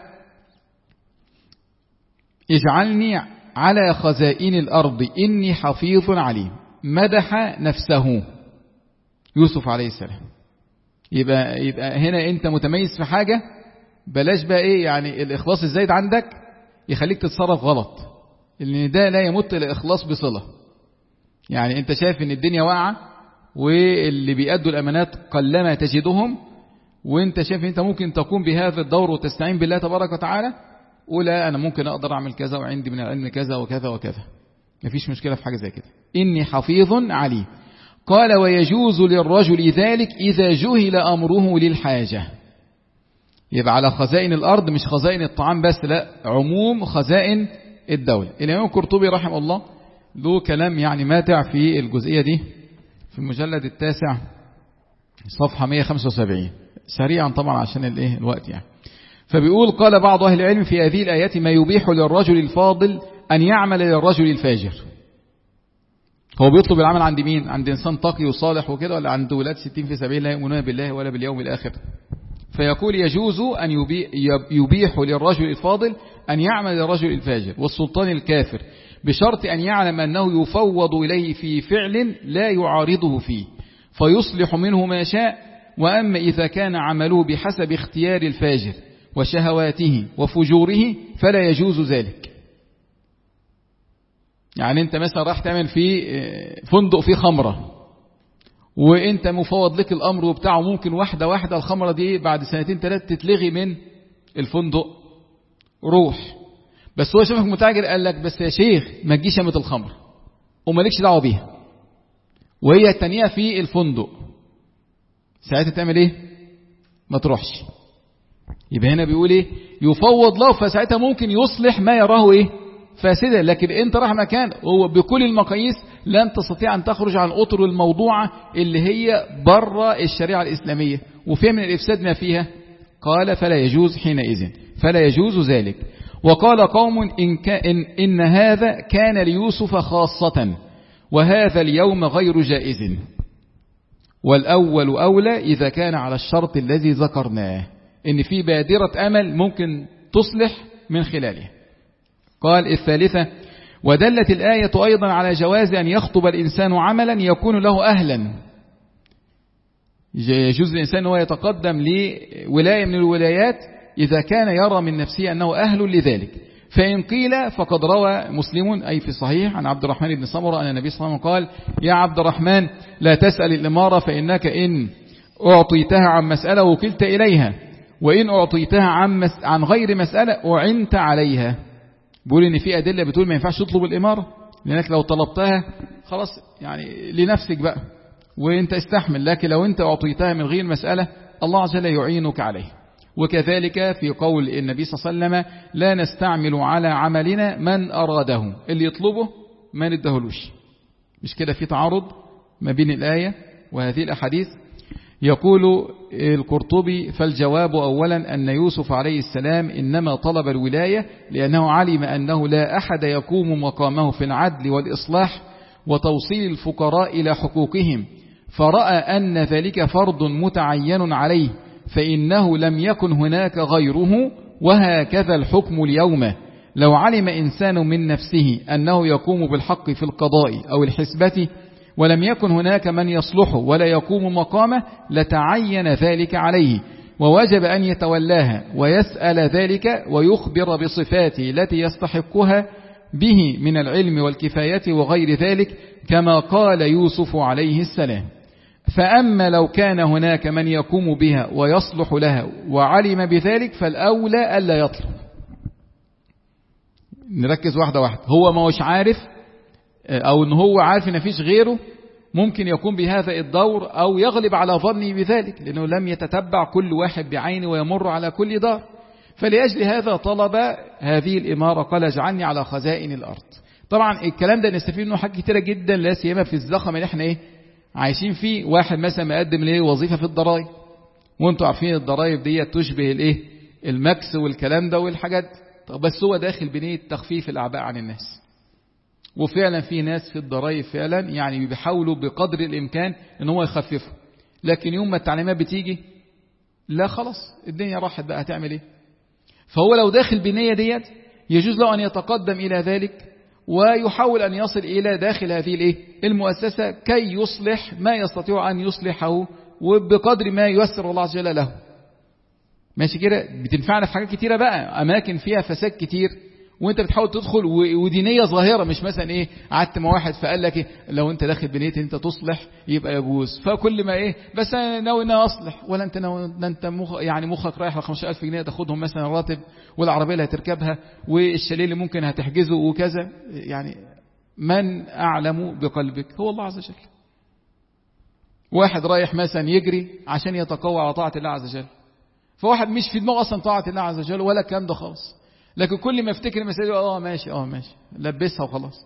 اجعلني على خزائن الأرض إني حفيظ عليم. مدح نفسه يوسف عليه السلام. يبقى, يبقى هنا أنت متميز في حاجة، بلاش بقى إيه يعني الإخلاص الزايد عندك يخليك تتصرف غلط، لأن ده لا يمت الإخلاص بصلة. يعني أنت شايف أن الدنيا واقعة واللي بيأدوا الأمانات قلما تجدهم، وأنت شايف أن أنت ممكن تقوم بهذا الدور وتستعين بالله تبارك وتعالى، ولا أنا ممكن أقدر أعمل كذا وعندي من العلم كذا وكذا وكذا، مفيش مشكلة في حاجة زي كده. إني حفيظ عليم. قال: ويجوز للرجل ذلك إذا جهل أمره للحاجة. يبقى على خزائن الأرض مش خزائن الطعام بس، لا، عموم خزائن الدولة. الإمام القرطبي رحمه الله له كلام يعني ماتع في الجزئية دي في المجلد التاسع صفحة مئة وخمسة وسبعين سريعا طبعا عشان الايه الوقت يعني. فبيقول قال بعض أهل العلم في هذه الآيات ما يبيح للرجل الفاضل أن يعمل للرجل الفاجر. هو بيطلب العمل عند مين؟ عند إنسان تقي وصالح وكده، ولا عند ولاد ستين في سبيل لا يؤمنون بالله ولا باليوم الآخر؟ فيقول يجوز أن يبيح للرجل الفاضل أن يعمل للرجل الفاجر والسلطان الكافر بشرط أن يعلم أنه يفوض إليه في فعل لا يعارضه فيه فيصلح منه ما شاء. وأما إذا كان عمله بحسب اختيار الفاجر وشهواته وفجوره فلا يجوز ذلك. يعني أنت مثلا راح تعمل في فندق فيه خمرة وانت مفوض لك الامر وبتاعه، ممكن واحدة واحدة الخمرة دي بعد سنتين ثلاثة تتلغي من الفندق، روح. بس هو شافك متاجر قال لك بس يا شيخ ما تجيش يمة الخمر ومالكش دعوة بيها، وهي التانية في الفندق، ساعتها تعمل ايه؟ ما تروحش. يبقى هنا بيقول ايه؟ يفوض له، فساعتها ممكن يصلح ما يراه ايه فاسدا. لكن انت راح مكان هو بكل المقاييس لن تستطيع ان تخرج عن اطر الموضوعة اللي هي بره الشريعة الاسلامية، وفيها من الافساد ما فيها. قال فلا يجوز حينئذ، فلا يجوز ذلك. وقال قوم إن, إن, إن هذا كان ليوسف خاصة وهذا اليوم غير جائز، والأول أولى إذا كان على الشرط الذي ذكرناه، إن في بادرة أمل ممكن تصلح من خلاله. قال الثالثة ودلت الآية أيضا على جواز أن يخطب الإنسان عملا يكون له أهلا. يجوز الإنسان هو يتقدم لولاية من الولايات إذا كان يرى من نفسه أنه أهل لذلك. فإن قيل فقد روى مسلم أي في صحيح عن عبد الرحمن بن سمرة أن النبي صلى الله عليه وسلم قال يا عبد الرحمن لا تسأل الإمارة فإنك إن أعطيتها عن مسألة وكلت إليها، وإن أعطيتها عن, مس عن غير مسألة أعنت عليها. بيقول إن في أدلة بتقول ما ينفعش تطلب الإمارة، لأنك لو طلبتها خلاص يعني لنفسك بقى وإنت استحمل، لكن لو أنت أعطيتها من غير مسألة الله عز وجل يعينك عليه. وكذلك في قول النبي صلى الله عليه وسلم لا نستعمل على عملنا من أراده، اللي يطلبه ما ندهلوش. مش كده في تعارض ما بين الآية وهذه الأحاديث؟ يقول القرطبي فالجواب أولا أن يوسف عليه السلام إنما طلب الولاية لأنه علم أنه لا أحد يقوم مقامه في العدل والإصلاح وتوصيل الفقراء إلى حقوقهم، فرأى أن ذلك فرض متعين عليه فإنه لم يكن هناك غيره، وهكذا الحكم اليوم. لو علم إنسان من نفسه أنه يقوم بالحق في القضاء أو الحسبة ولم يكن هناك من يصلحه ولا يقوم مقامه لتعين ذلك عليه، ووجب أن يتولاها ويسأل ذلك ويخبر بصفاته التي يستحقها به من العلم والكفاية وغير ذلك كما قال يوسف عليه السلام. فأما لو كان هناك من يقوم بها ويصلح لها وعلم بذلك فالأولى ألا يطلب. نركز واحدة واحدة. هو ما هوش عارف أو إن هو عارف إن فيش غيره ممكن يقوم بهذا الدور أو يغلب على ظنه بذلك، لأنه لم يتتبع كل واحد بعينه ويمر على كل دار. فلأجل هذا طلب هذه الإمارة، قال اجعلني على خزائن الأرض. طبعا الكلام ده نستفيد منه حاجة كتيرة جدا، لا سيما في الزخم اللي احنا ايه عايشين فيه. واحد مثلا مقدم ليه وظيفة في الضرائب، وانتوا عارفين الضرائب دي تشبه الايه المكس والكلام ده والحاجات. طب بس هو داخل بنية تخفيف الأعباء عن الناس، وفعلا في ناس في الضرائب فعلا يعني بيحاولوا بقدر الإمكان ان هو يخففه، لكن يوم ما التعليمات بتيجي لا خلاص الدنيا راحت بقى هتعمل ايه. فهو لو داخل بنية ديت يجوز له أن يتقدم إلى ذلك ويحاول أن يصل إلى داخل هذه الايه المؤسسة كي يصلح ما يستطيع أن يصلحه وبقدر ما ييسر الله عز وجل له. ماشي كده؟ بتنفعنا في حاجات كتيرة بقى، أماكن فيها فساد كتير وانت بتحاول تدخل ودينية ظاهرة، مش مثلا ايه قعدت مع واحد فقال لك ايه لو انت داخل بنية انت تصلح يبقى يجوز، فكل ما ايه بس انا ناوي ان انا اصلح، ولا انت ناوي انت مخ يعني مخك رايح ل خمسة آلاف جنيه تاخدهم مثلا راتب، والعربية اللي هتركبها والشاليه اللي ممكن هتحجزه وكذا. يعني من اعلم بقلبك هو الله عز وجل. واحد رايح مثلا يجري عشان يتقوى على طاعة الله عز وجل، فواحد مش في دماغه اصلا طاعة الله عز وجل ولا الكلام ده خالص، لكن كل ما افتكر المسألة اه ماشي اه ماشي لبسها وخلاص،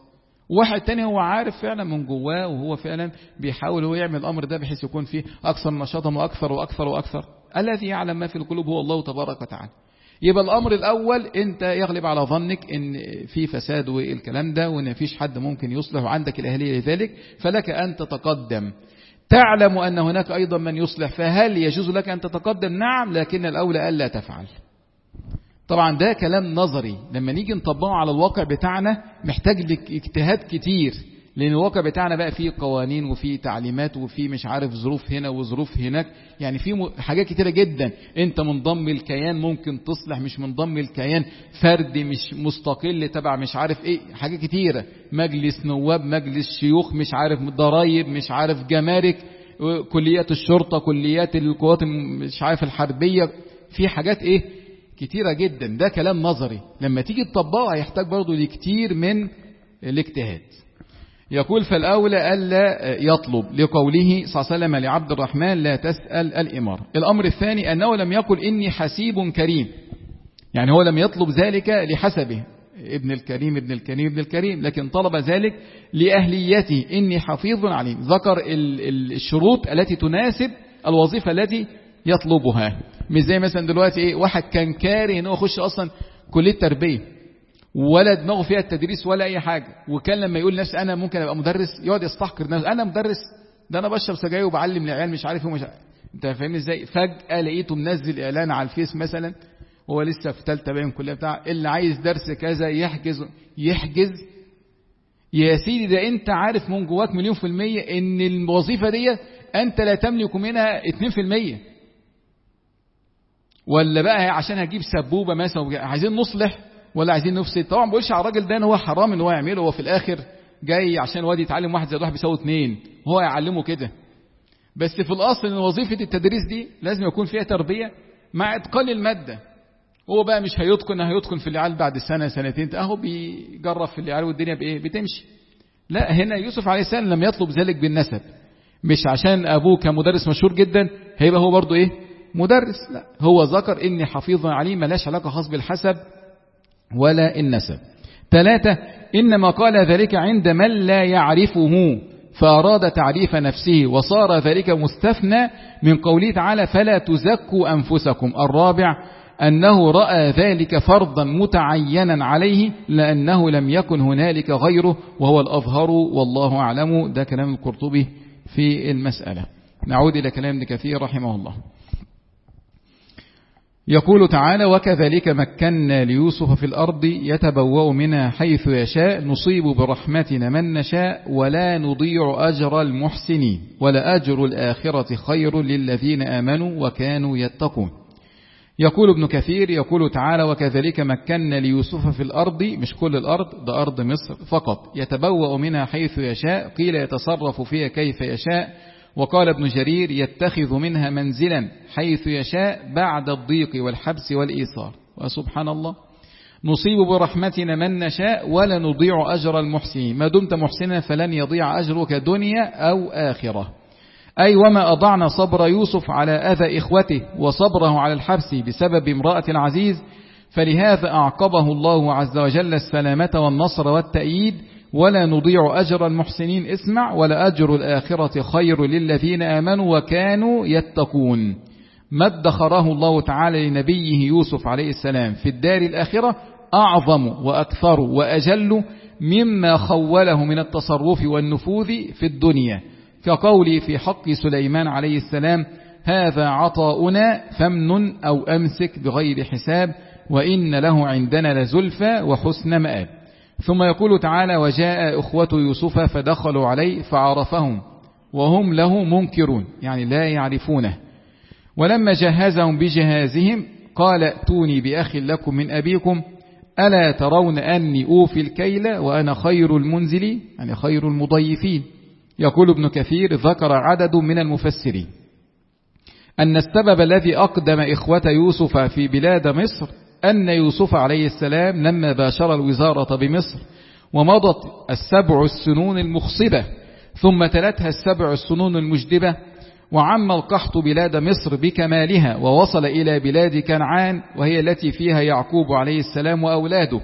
واحد تاني هو عارف فعلا من جواه، وهو فعلا بيحاول هو يعمل الأمر ده بحيث يكون فيه أكثر نشاطا وأكثر وأكثر وأكثر. الذي يعلم ما في القلوب هو الله تبارك وتعالى. يبقى الأمر الأول أنت يغلب على ظنك إن في فساد والكلام ده، وإن فيش حد ممكن يصلح وعندك الأهلية لذلك، فلك أن تتقدم. تعلم أن هناك أيضا من يصلح، فهل يجوز لك أن تتقدم؟ نعم، لكن الأولى ألا تفعل. طبعا ده كلام نظري، لما نيجي نطبقه على الواقع بتاعنا محتاج لك اجتهاد كتير، لأن الواقع بتاعنا بقى فيه قوانين وفيه تعليمات وفيه مش عارف ظروف هنا وظروف هناك، يعني فيه حاجات كتيرة جدا. انت منضم الكيان ممكن تصلح، مش منضم الكيان فردي مش مستقل تبع مش عارف ايه، حاجات كتيرة، مجلس نواب، مجلس شيوخ، مش عارف ضرايب، مش عارف جمارك، كليات الشرطة، كليات القوات مش عارف الحربية، في حاجات ايه كتيرة جدا. ده كلام نظري، لما تيجي تطبقه هيحتاج برضو لكتير من الاجتهاد. يقول فالأولى ألا يطلب، لقوله صلى الله عليه وسلم لعبد الرحمن لا تسأل الإمارة. الأمر الثاني أنه لم يقل إني حسيب كريم، يعني هو لم يطلب ذلك لحسبه ابن الكريم ابن الكريم ابن الكريم، لكن طلب ذلك لأهليته، إني حفيظ عليم. ذكر الشروط التي تناسب الوظيفة التي يطلبها. مش زي مثلا دلوقتي ايه، واحد كان كاره انه يخش اصلا كلية تربية ولا دماغه فيها التدريس ولا اي حاجة، وكان لما يقول نفسي انا ممكن ابقى مدرس يقعد يستحقر نفسه، انا مدرس ده انا بشرب سجاير وبعلم العيال مش عارف ومش عارف. انت فاهمني ازاي؟ فجأة لقيته منزل اعلان على الفيس مثلا، هو لسه في ثالثه باين كليه بتاع، اللي عايز درس كذا يحجز يحجز. يا سيدي ده انت عارف من جواك مليون في المية ان الوظيفة دي انت لا تملك منها اتنين في المية، ولا بقى عشان هجيب سبوبة مثلا عايزين نصلح ولا عايزين نفسد. طبعا ما بقولش على الراجل ده ان هو حرام ان هو يعمله، هو في الاخر جاي عشان الواد يتعلم واحد زائد واحد بيساوي اتنين، هو يعلمه كده. بس في الاصل ان وظيفة التدريس دي لازم يكون فيها تربية مع اتقان المادة. هو بقى مش هيتقن، هيتقن في العيال بعد سنة سنتين اهو بيجرب في العيال والدنيا بايه بتمشي. لا، هنا يوسف عليه السلام لم يطلب ذلك بالنسب، مش عشان ابوه كان مدرس مشهور جدا هيبقى هو برضو ايه مدرس، لا، هو ذكر اني حفيظ عليه، ملاش علاقة خاص بالحسب ولا النسب. ثلاثة، إنما قال ذلك عند من لا يعرفه فأراد تعريف نفسه، وصار ذلك مستثنى من قوله تعالى فلا تزكوا أنفسكم. الرابع، أنه رأى ذلك فرضا متعينا عليه لأنه لم يكن هنالك غيره وهو الأظهر والله أعلم. ده كلام القرطبي في المسألة. نعود إلى كلام ابن كثير رحمه الله. يقول تعالى وكذلك مكنا ليوسف في الأرض يتبوأ منها حيث يشاء نصيب برحمتنا من نشاء ولا نضيع أجر المحسنين ولا أجر الآخرة خير للذين آمنوا وكانوا يتقون. يقول ابن كثير يقول تعالى وكذلك مكنا ليوسف في الأرض، مش كل الأرض، ده أرض مصر فقط، يتبوأ منها حيث يشاء، قيل يتصرف فيها كيف يشاء، وقال ابن جرير يتخذ منها منزلا حيث يشاء بعد الضيق والحبس والإيثار. وسبحان الله، نصيب برحمتنا من نشاء ولا نضيع أجر المحسنين، ما دمت محسنا فلن يضيع أجرك دنيا أو آخرة. أي وما أضعنا صبر يوسف على أذى إخوته وصبره على الحبس بسبب امرأة العزيز، فلهذا أعقبه الله عز وجل السلامة والنصر والتأييد. ولا نضيع أجر المحسنين، اسمع، ولا أجر الآخرة خير للذين آمنوا وكانوا يتقون. ما ادخره الله تعالى لنبيه يوسف عليه السلام في الدار الآخرة أعظم وأكثر وأجل مما خوله من التصرف والنفوذ في الدنيا، كقولي في حق سليمان عليه السلام هذا عطاؤنا فامنن أو أمسك بغير حساب وإن له عندنا لزلفى وحسن مآب. ثم يقول تعالى وجاء أخوة يوسف فدخلوا عليه فعرفهم وهم له منكرون، يعني لا يعرفونه. ولما جهزهم بجهازهم قال ائتوني بأخ لكم من أبيكم ألا ترون أني أوفي الكيل وأنا خير المنزلين، يعني خير المضيفين. يقول ابن كثير ذكر عدد من المفسرين أن السبب الذي أقدم إخوة يوسف في بلاد مصر أن يوسف عليه السلام لما باشر الوزارة بمصر ومضت السبع السنون المخصبة ثم تلتها السبع السنون المجدبة وعم القحط بلاد مصر بكمالها ووصل إلى بلاد كنعان وهي التي فيها يعقوب عليه السلام وأولاده،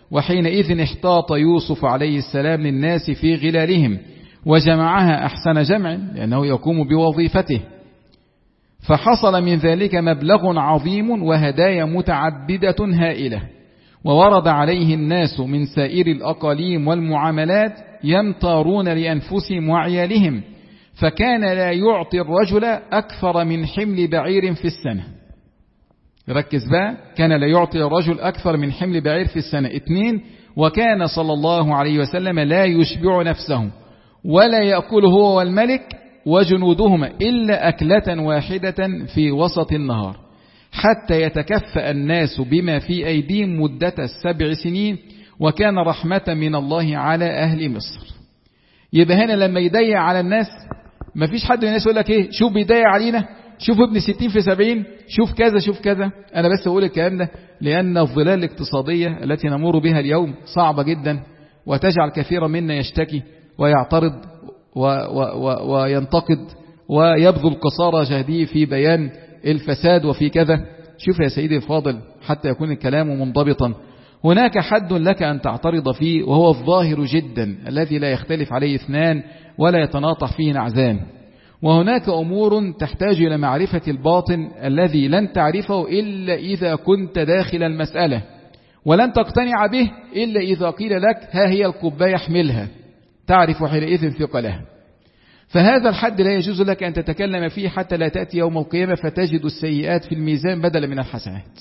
وحينئذ احتاط يوسف عليه السلام للناس في غلالهم وجمعها أحسن جمع لأنه يقوم بوظيفته، فحصل من ذلك مبلغ عظيم وهدايا متعددة هائلة، وورد عليه الناس من سائر الأقاليم والمعاملات يمتارون لأنفسهم وعيالهم، فكان لا يعطي الرجل أكثر من حمل بعير في السنة. ركز بقى، كان لا يعطي الرجل أكثر من حمل بعير في السنة. اثنين، وكان صلى الله عليه وسلم لا يشبع نفسه ولا يأكل هو والملك وجنودهما إلا أكلة واحدة في وسط النهار، حتى يتكفأ الناس بما في أيديهم مدة السبع سنين، وكان رحمة من الله على أهل مصر. يبقى هنا لما يضيع على الناس، ما فيش حد من الناس يقول لك ايه شوف بيضيع علينا، شوف ابن ستين في سبعين، شوف كذا شوف كذا. أنا بس أقول الكلام ده لأن الظلال الاقتصادية التي نمر بها اليوم صعبة جدا، وتجعل كثيرا منا يشتكي ويعترض و و و وينتقد ويبذل قصارى جهده في بيان الفساد وفي كذا. شوف يا سيدي الفاضل، حتى يكون الكلام منضبطا، هناك حد لك أن تعترض فيه، وهو الظاهر جدا الذي لا يختلف عليه اثنان ولا يتناطح فيه نعزان. وهناك أمور تحتاج إلى معرفة الباطن الذي لن تعرفه إلا إذا كنت داخل المسألة، ولن تقتنع به إلا إذا قيل لك ها هي القبة يحملها، تعرف حينئذ ثقلها. فهذا الحد لا يجوز لك أن تتكلم فيه حتى لا تأتي يوم القيامة فتجد السيئات في الميزان بدلا من الحسنات.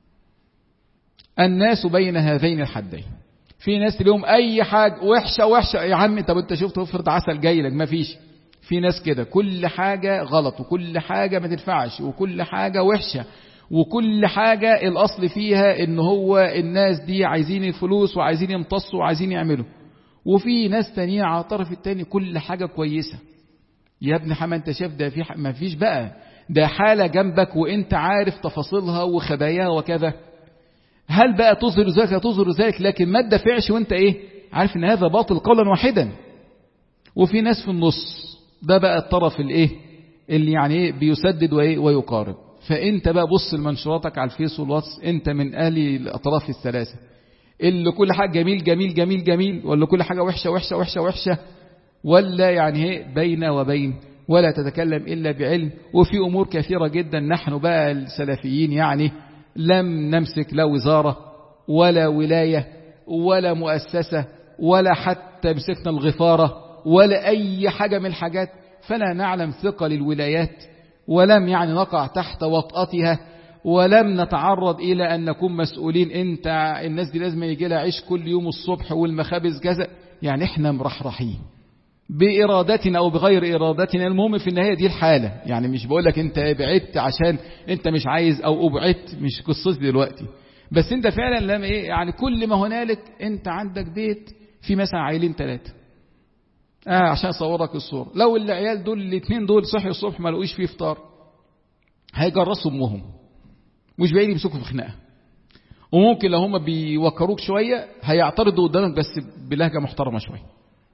الناس بين هذين الحدين، في ناس لهم أي حاجة وحشة وحشة يا عم، طب أنت شفت افرض عسل جاي لك، ما فيش. في ناس كده كل حاجة غلط وكل حاجة ما تنفعش وكل حاجة وحشة وكل حاجة الأصل فيها إن هو الناس دي عايزين الفلوس وعايزين يمتصوا وعايزين يعملوا. وفي ناس تانية على الطرف التاني كل حاجة كويسة. يا ابن حما انت شايف ده في ما فيش بقى، ده حالة جنبك وانت عارف تفاصيلها وخباياها وكذا. هل بقى تظهر ذلك تظهر ذلك لكن ما تدافعش وانت ايه عارف ان هذا باطل قولا واحدا. وفي ناس في النص، ده بقى الطرف الايه اللي يعني ايه بيسدد وايه ويقارب. فانت بقى بص لمنشوراتك على الفيس والواتس، انت من اهل الاطراف الثلاثه، اللي كل حاجه جميل جميل جميل جميل، ولا كل حاجه وحشه وحشه وحشه وحشه، ولا يعني ايه بين وبين، ولا تتكلم الا بعلم. وفي امور كثيره جدا نحن بقى السلفيين يعني لم نمسك لا وزاره ولا ولايه ولا مؤسسه ولا حتى مسكنا الغفاره ولا أي حاجة من الحاجات، فلا نعلم ثقل الولايات ولم يعني نقع تحت وطأتها ولم نتعرض إلى أن نكون مسؤولين. أنت الناس دي لازم يجي لها عيش كل يوم الصبح والمخابز كذا، يعني إحنا مرحرحين بإرادتنا أو بغير إرادتنا. المهم في النهاية دي الحالة، يعني مش بقولك أنت بعدت عشان أنت مش عايز أو أبعدت، مش قصتي دلوقتي، بس أنت فعلا لما إيه يعني كل ما هنالك أنت عندك بيت في مثلا عائلين ثلاثة، آه عشان أصورك الصورة. لو العيال دول الاثنين دول صحي الصبح ما لقوش فيه فطار، هيجرسوا امهم مش بعيد يمسكوا في خناقه. وممكن لو هم بيوكروك شويه هيعترضوا قدامك بس بلهجه محترمه شويه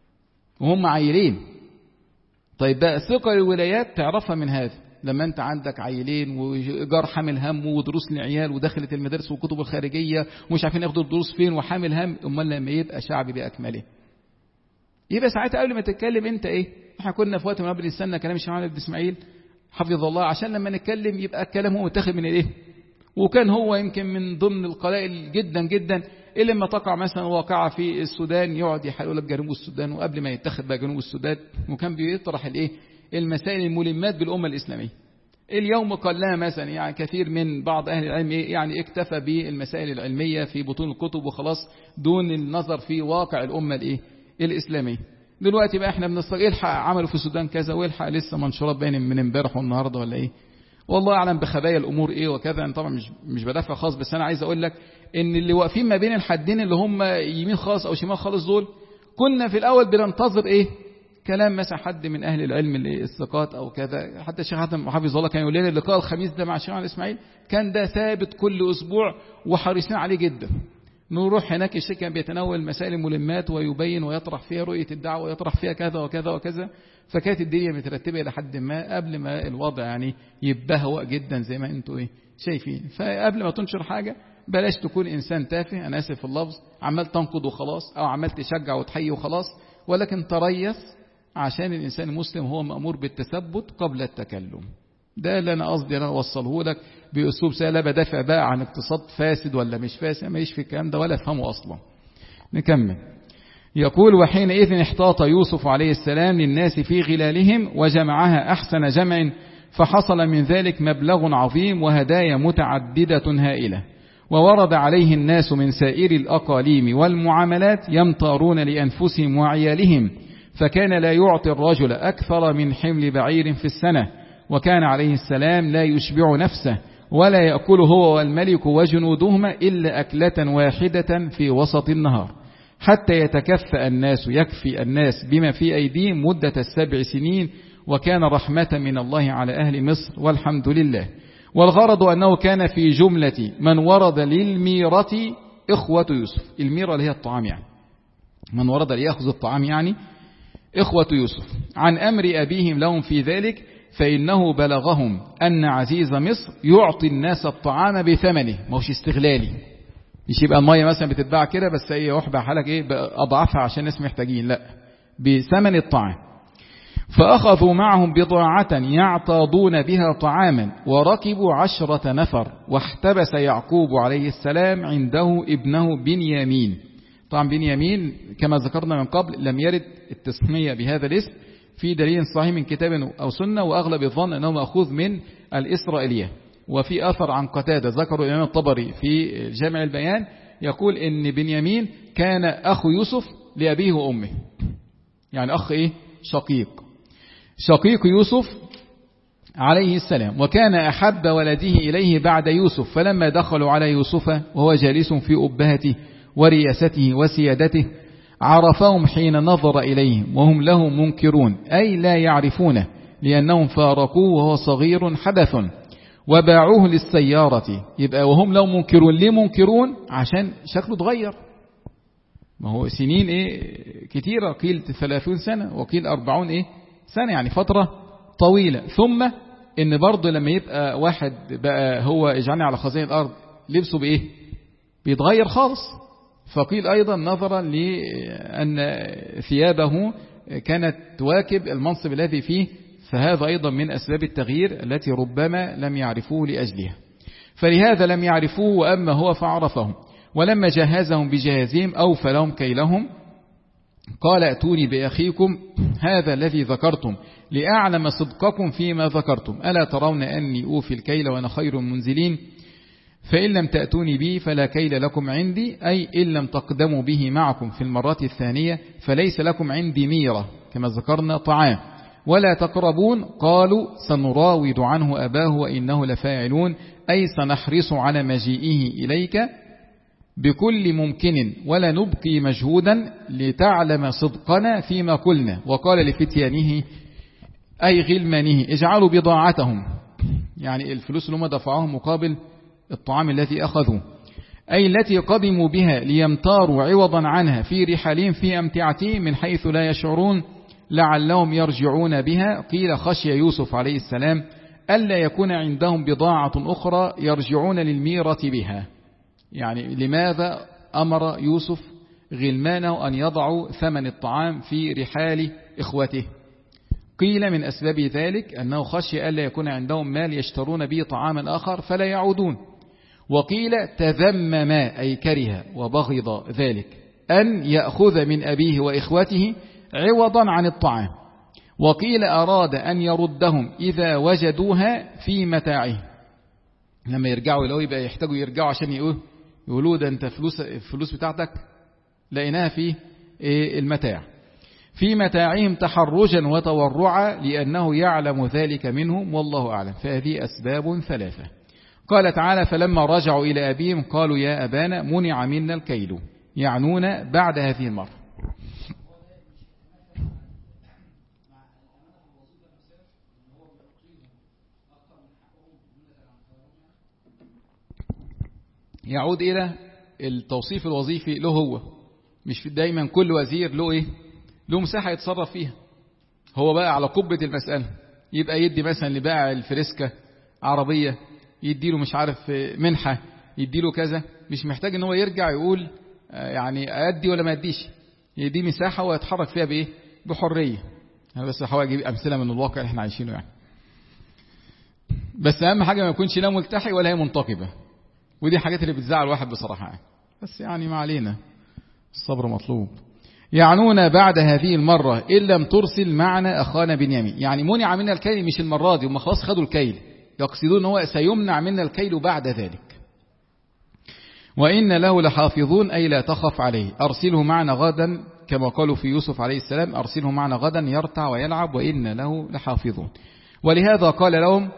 وهم عيلين. طيب بقى ثقل الولايات تعرفها من هذا، لما انت عندك عيلين وجار حامل هم ودروس للعيال ودخلت المدارس والكتب الخارجيه ومش عارفين ياخدوا الدروس فين وحامل هم، امال لما يبقى شعبي باكمله يبقى ساعتها قبل ما تتكلم انت ايه. احنا كنا في وقت من قبل السنه كلام الشيخ محمد بن اسماعيل حفظ الله، عشان لما نتكلم يبقى الكلام هو متاخد من الايه، وكان هو يمكن من ضمن القلائل جدا جدا اللي لما تقع مثلا واقعه في السودان يقعد يحلل لك جنوب السودان، وقبل ما يتخذ بقى جنوب السودان وكان بيطرح الايه المسائل الملمات بالامه الاسلاميه. اليوم قلنا مثلا يعني كثير من بعض اهل العلم يعني اكتفى بالمسائل العلميه في بطون الكتب وخلاص دون النظر في واقع الامه الايه الإسلامي. دلوقتي بقى احنا بنستغل الحق عملوا في السودان كذا، والحق لسه منشورات باين من امبارح والنهارده ولا ايه، والله اعلم بخبايا الامور ايه وكذا. انا طبعا مش مش بدافع خاص، بس انا عايز اقول لك ان اللي واقفين ما بين الحدين اللي هم يمين خالص او شمال خالص دول، كنا في الاول بننتظر ايه كلام مثلا حد من اهل العلم الثقات او كذا. حتى الشيخ حاتم حفظه الله كان يقول لنا اللقاء الخميس ده مع الشيخ علي اسماعيل كان ده ثابت كل اسبوع وحريصين عليه جدا. نروح هناك الشيخ كان بيتناول مسائل الملمات ويبين ويطرح فيها رؤية الدعوة ويطرح فيها كذا وكذا وكذا، فكانت الدنيا مترتبة إلى حد ما قبل ما الوضع يعني يبهوأ جدا زي ما انتوا ايه شايفين. فقبل ما تنشر حاجة بلاش تكون إنسان تافه، أنا آسف في اللفظ، عمال تنقض وخلاص، أو عمال تشجع وتحيي وخلاص، ولكن تريث، عشان الإنسان المسلم هو مأمور بالتثبت قبل التكلم. ده اللي أنا قصدي أنا أوصله لك بأسلوب سهل، لا بدافع بقى عن اقتصاد فاسد ولا مش فاسد، ما يش في الكلام ده ولا أفهمه أصلا. نكمل. يقول: وحينئذ احتاط يوسف عليه السلام للناس في غلالهم وجمعها أحسن جمع، فحصل من ذلك مبلغ عظيم وهدايا متعددة هائلة، وورد عليه الناس من سائر الأقاليم والمعاملات يمطارون لأنفسهم وعيالهم، فكان لا يعطي الرجل أكثر من حمل بعير في السنة، وكان عليه السلام لا يشبع نفسه ولا يأكل هو والملك وجنودهما إلا أكلة واحدة في وسط النهار، حتى يتكفأ الناس يكفي الناس بما في أيديهم مدة السبع سنين، وكان رحمة من الله على أهل مصر والحمد لله. والغرض أنه كان في جملة من ورد للميرة إخوة يوسف، الميرة اللي هي الطعام، يعني من ورد ليأخذ الطعام يعني إخوة يوسف، عن أمر أبيهم لهم في ذلك، فإنه بلغهم أن عزيز مصر يعطي الناس الطعام بثمنه، ما هوش استغلالي، مش يبقى المية مثلا بتتباع كده بس ايه وحبة حالك ايه أضعفها عشان الناس محتاجين، لا، بثمن الطعام. فأخذوا معهم بضاعة يعتاضون بها طعاما، وركبوا عشرة نفر، واحتبس يعقوب عليه السلام عنده ابنه بنيامين. طبعا بنيامين كما ذكرنا من قبل لم يرد التسمية بهذا الاسم في دليل صحيح من كتاب أو سنة، وأغلب الظن أنه مأخوذ من الإسرائيلية. وفي أثر عن قتادة ذكروا الإمام الطبري في جامع البيان، يقول إن بنيامين كان أخو يوسف لأبيه وأمه، يعني أخ إيه شقيق شقيق يوسف عليه السلام، وكان أحب ولده إليه بعد يوسف، فلما دخلوا على يوسف وهو جالس في أبهته ورياسته وسيادته عرفهم حين نظر إليهم وهم له منكرون، أي لا يعرفونه، لأنهم فارقوه وهو صغير حدث، وباعوه للسيارة. يبقى وهم له منكرون، ليه منكرون؟ عشان شكله اتغير، ما هو سنين إيه كتيرة، قيل ثلاثون سنة وقيل أربعون إيه سنة، يعني فترة طويلة. ثم إن برضه لما يبقى واحد بقى هو اجعلني على خزائن الأرض، لبسه بإيه بيتغير خالص. فقيل أيضا نظرا لأن ثيابه كانت تواكب المنصب الذي فيه، فهذا أيضا من أسباب التغيير التي ربما لم يعرفوه لأجلها، فلهذا لم يعرفوه، وأما هو فعرفهم. ولما جهزهم بجهازهم أوفى لهم كيلهم، قال: ائتوني بأخيكم هذا الذي ذكرتم لأعلم صدقكم فيما ذكرتم، ألا ترون أني أوفي الكيل وأنا خير منزلين؟ فإن لم تأتوني به فلا كيل لكم عندي، أي إن لم تقدموا به معكم في المرة الثانية فليس لكم عندي ميرة كما ذكرنا طعام، ولا تقربون. قالوا: سنراود عنه أباه وإنه لفاعلون، أي سنحرص على مجيئه إليك بكل ممكن، ولا نبقي مجهودا لتعلم صدقنا فيما قلنا. وقال لفتيانه أي غلمانه: اجعلوا بضاعتهم، يعني الفلوس اللي هم دفعوهم مقابل الطعام الذي أخذوه، أي التي قدموا بها ليمتاروا عوضا عنها في رحالهم في أمتعتهم من حيث لا يشعرون، لعلهم يرجعون بها. قيل: خشي يوسف عليه السلام ألا يكون عندهم بضاعة أخرى يرجعون للميرة بها، يعني لماذا أمر يوسف غلمانه أن يضعوا ثمن الطعام في رحال إخوته؟ قيل من أسباب ذلك أنه خشي ألا يكون عندهم مال يشترون به طعاما آخر فلا يعودون. وقيل تذمم أي كره وبغض ذلك أن يأخذ من أبيه وإخوته عوضا عن الطعام. وقيل أراد أن يردهم إذا وجدوها في متاعه، لما يرجعوا إليه يبقى يحتاجوا يرجعوا عشان يقولوا ده أنت فلوس الفلوس بتاعتك لقيناها في المتاع، في متاعهم تحرجا وتورعا، لأنه يعلم ذلك منهم والله أعلم. فهذه أسباب ثلاثة. قال تعالى: فلما رجعوا إلى أبيهم قالوا يا أبانا منع منا الكيل، يعنون بعد هذه المرة. يعود إلى التوصيف الوظيفي له هو، مش دايما كل وزير له إيه له مساحة يتصرف فيها، هو بقى على قبة المسألة، يبقى يدي مثلا لبائع الفريسكا عربية، يديله مش عارف منحة، يديله كذا، مش محتاج ان هو يرجع يقول يعني أدي ولا ما أديش، يدي مساحة ويتحرك فيها بإيه؟ بحرية. أنا بس هحاول أجيب أمثلة من الواقع اللي احنا عايشينه يعني. بس أهم حاجة ما يكونش لا ملتحي ولا هي منتقبة، ودي حاجات اللي بتزعل الواحد بصراحة يعني. بس يعني ما علينا، الصبر مطلوب. يعنون بعد هذه المرة إن لم ترسل معنا أخانا بنيامين، يعني منع منا الكيل مش المرة دي، هم خلاص خدوا الكيل، يقصدون هو سيمنع منا الكيل بعد ذلك. وإن له لحافظون أي لا تخف عليه، أرسله معنا غدا كما قالوا في يوسف عليه السلام، أرسله معنا غدا يرتع ويلعب وإن له لحافظون. ولهذا قال لهم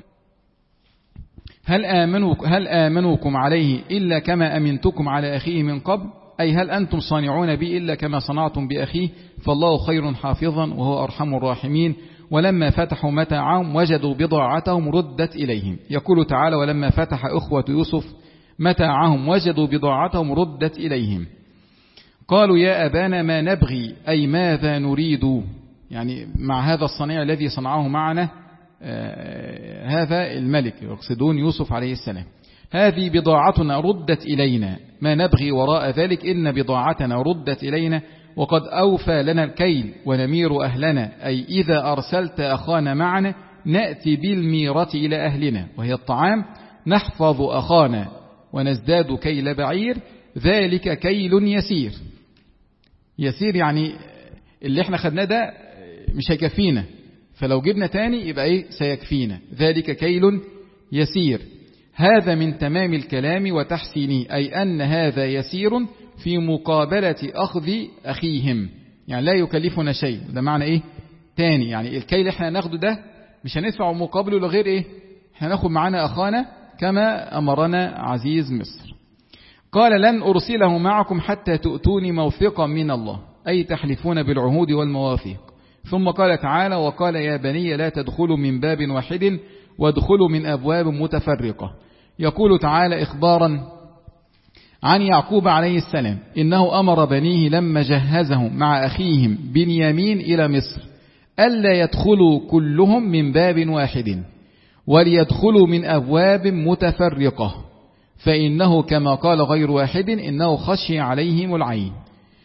هل آمنوا هل آمنوكم عليه إلا كما أمنتكم على أخيه من قبل، أي هل أنتم صانعون بي إلا كما صنعتم بأخيه، فالله خير حافظا وهو أرحم الراحمين. ولما فتحوا متاعهم وجدوا بضاعتهم ردت إليهم. يقول تعالى ولما فتح أخوة يوسف متاعهم وجدوا بضاعتهم ردت إليهم قالوا يا أبانا ما نبغي، أي ماذا نريد، يعني مع هذا الصنيع الذي صنعه معنا آه هذا الملك، يقصدون يوسف عليه السلام، هذه بضاعتنا ردت إلينا، ما نبغي وراء ذلك، إن بضاعتنا ردت إلينا وقد أوفى لنا الكيل ونمير أهلنا، أي إذا أرسلت أخانا معنا نأتي بالميرة إلى أهلنا وهي الطعام، نحفظ أخانا ونزداد كيل بعير، ذلك كيل يسير. يسير يعني اللي احنا خدناه ده مش هيكفينا، فلو جبنا تاني يبقى ايه سيكفينا، ذلك كيل يسير. هذا من تمام الكلام وتحسينه، أي أن هذا يسير في مقابلة أخذ أخيهم، يعني لا يكلفنا شيء. ده معنى إيه تاني؟ يعني الكيل احنا ناخده ده مش هندفع مقابله لغير إيه، احنا ناخد معنا أخانا كما أمرنا عزيز مصر. قال لن أرسله معكم حتى تؤتوني موثقا من الله، أي تحلفون بالعهود والمواثيق. ثم قال تعالى وقال يا بني لا تدخلوا من باب واحد وادخلوا من أبواب متفرقة. يقول تعالى إخبارا عن يعقوب عليه السلام إنه أمر بنيه لما جهزهم مع أخيهم بنيامين إلى مصر ألا يدخلوا كلهم من باب واحد وليدخلوا من أبواب متفرقة، فإنه كما قال غير واحد إنه خشي عليهم العين،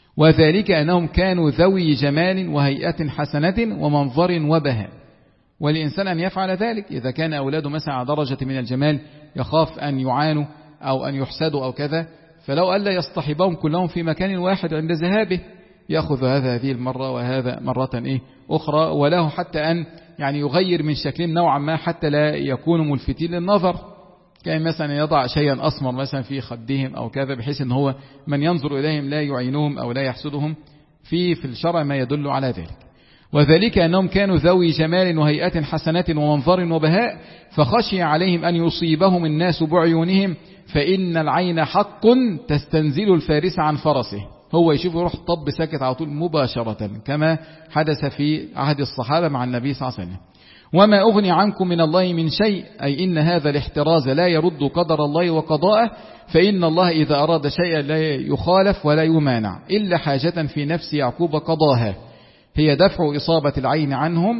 وذلك أنهم كانوا ذوي جمال وهيئة حسنة ومنظر وبهاء. والإنسان أن يفعل ذلك إذا كان أولاده مثلا على درجة من الجمال يخاف أن يعانوا أو أن يحسدوا أو كذا، فلو ألا يصطحبهم كلهم في مكان واحد عند ذهابه، يأخذ هذا هذه المرة وهذا مرة إيه أخرى، وله حتى أن يعني يغير من شكلهم نوعا ما حتى لا يكونوا ملفتين للنظر، كان مثلا يضع شيئا أسمر مثلا في خدهم أو كذا، بحيث أن هو من ينظر إليهم لا يعينهم أو لا يحسدهم، في في الشرع ما يدل على ذلك. وذلك أنهم كانوا ذوي جمال وهيئة حسنة ومنظر وبهاء، فخشي عليهم أن يصيبهم الناس بعيونهم، فإن العين حق تستنزل الفارس عن فرسه، هو يشوف يروح طب ساكت على طول مباشرة، كما حدث في عهد الصحابة مع النبي صلى الله عليه وسلم. وما أغني عنكم من الله من شيء، أي إن هذا الاحتراز لا يرد قدر الله وقضاءه، فإن الله إذا أراد شيئا لا يخالف ولا يمانع، إلا حاجة في نفس يعقوب قضاها هي دفع إصابة العين عنهم،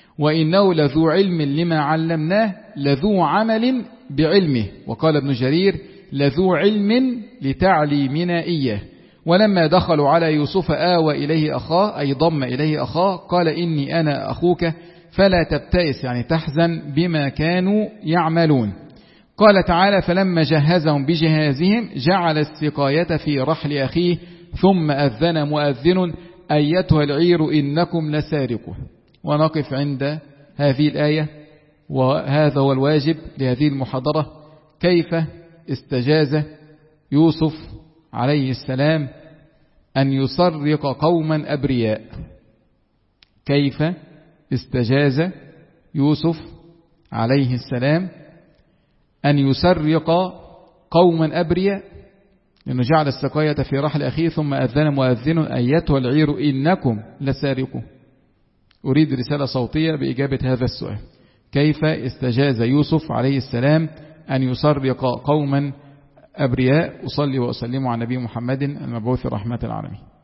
وإنه لذو علم لما علمناه لذو عمل بعلمه. وقال ابن جرير لذو علم لتعليمنا إياه. ولما دخلوا على يوسف آوى إليه أخاه، أي ضم إليه أخاه، قال إني أنا أخوك فلا تبتئس، يعني تحزن بما كانوا يعملون. قال تعالى فلما جهزهم بجهازهم جعل السقاية في رحل أخيه ثم أذن مؤذن أيتها العير إنكم لسارقون. ونقف عند هذه الآية، وهذا هو الواجب لهذه المحاضرة. كيف استجاز يوسف عليه السلام أن يسرق قوما أبرياء؟ كيف استجاز يوسف عليه السلام أن يسرق قوما أبرياء؟ لأنه جعل السقاية في رحل أخيه ثم أذن مؤذن أيتها العير إنكم لسارقون. أريد رسالة صوتية بإجابة هذا السؤال. كيف استجاز يوسف عليه السلام أن يسرق قوما أبرياء؟ أصلي وأسلم على نبي محمد المبعوث رحمة العالمين.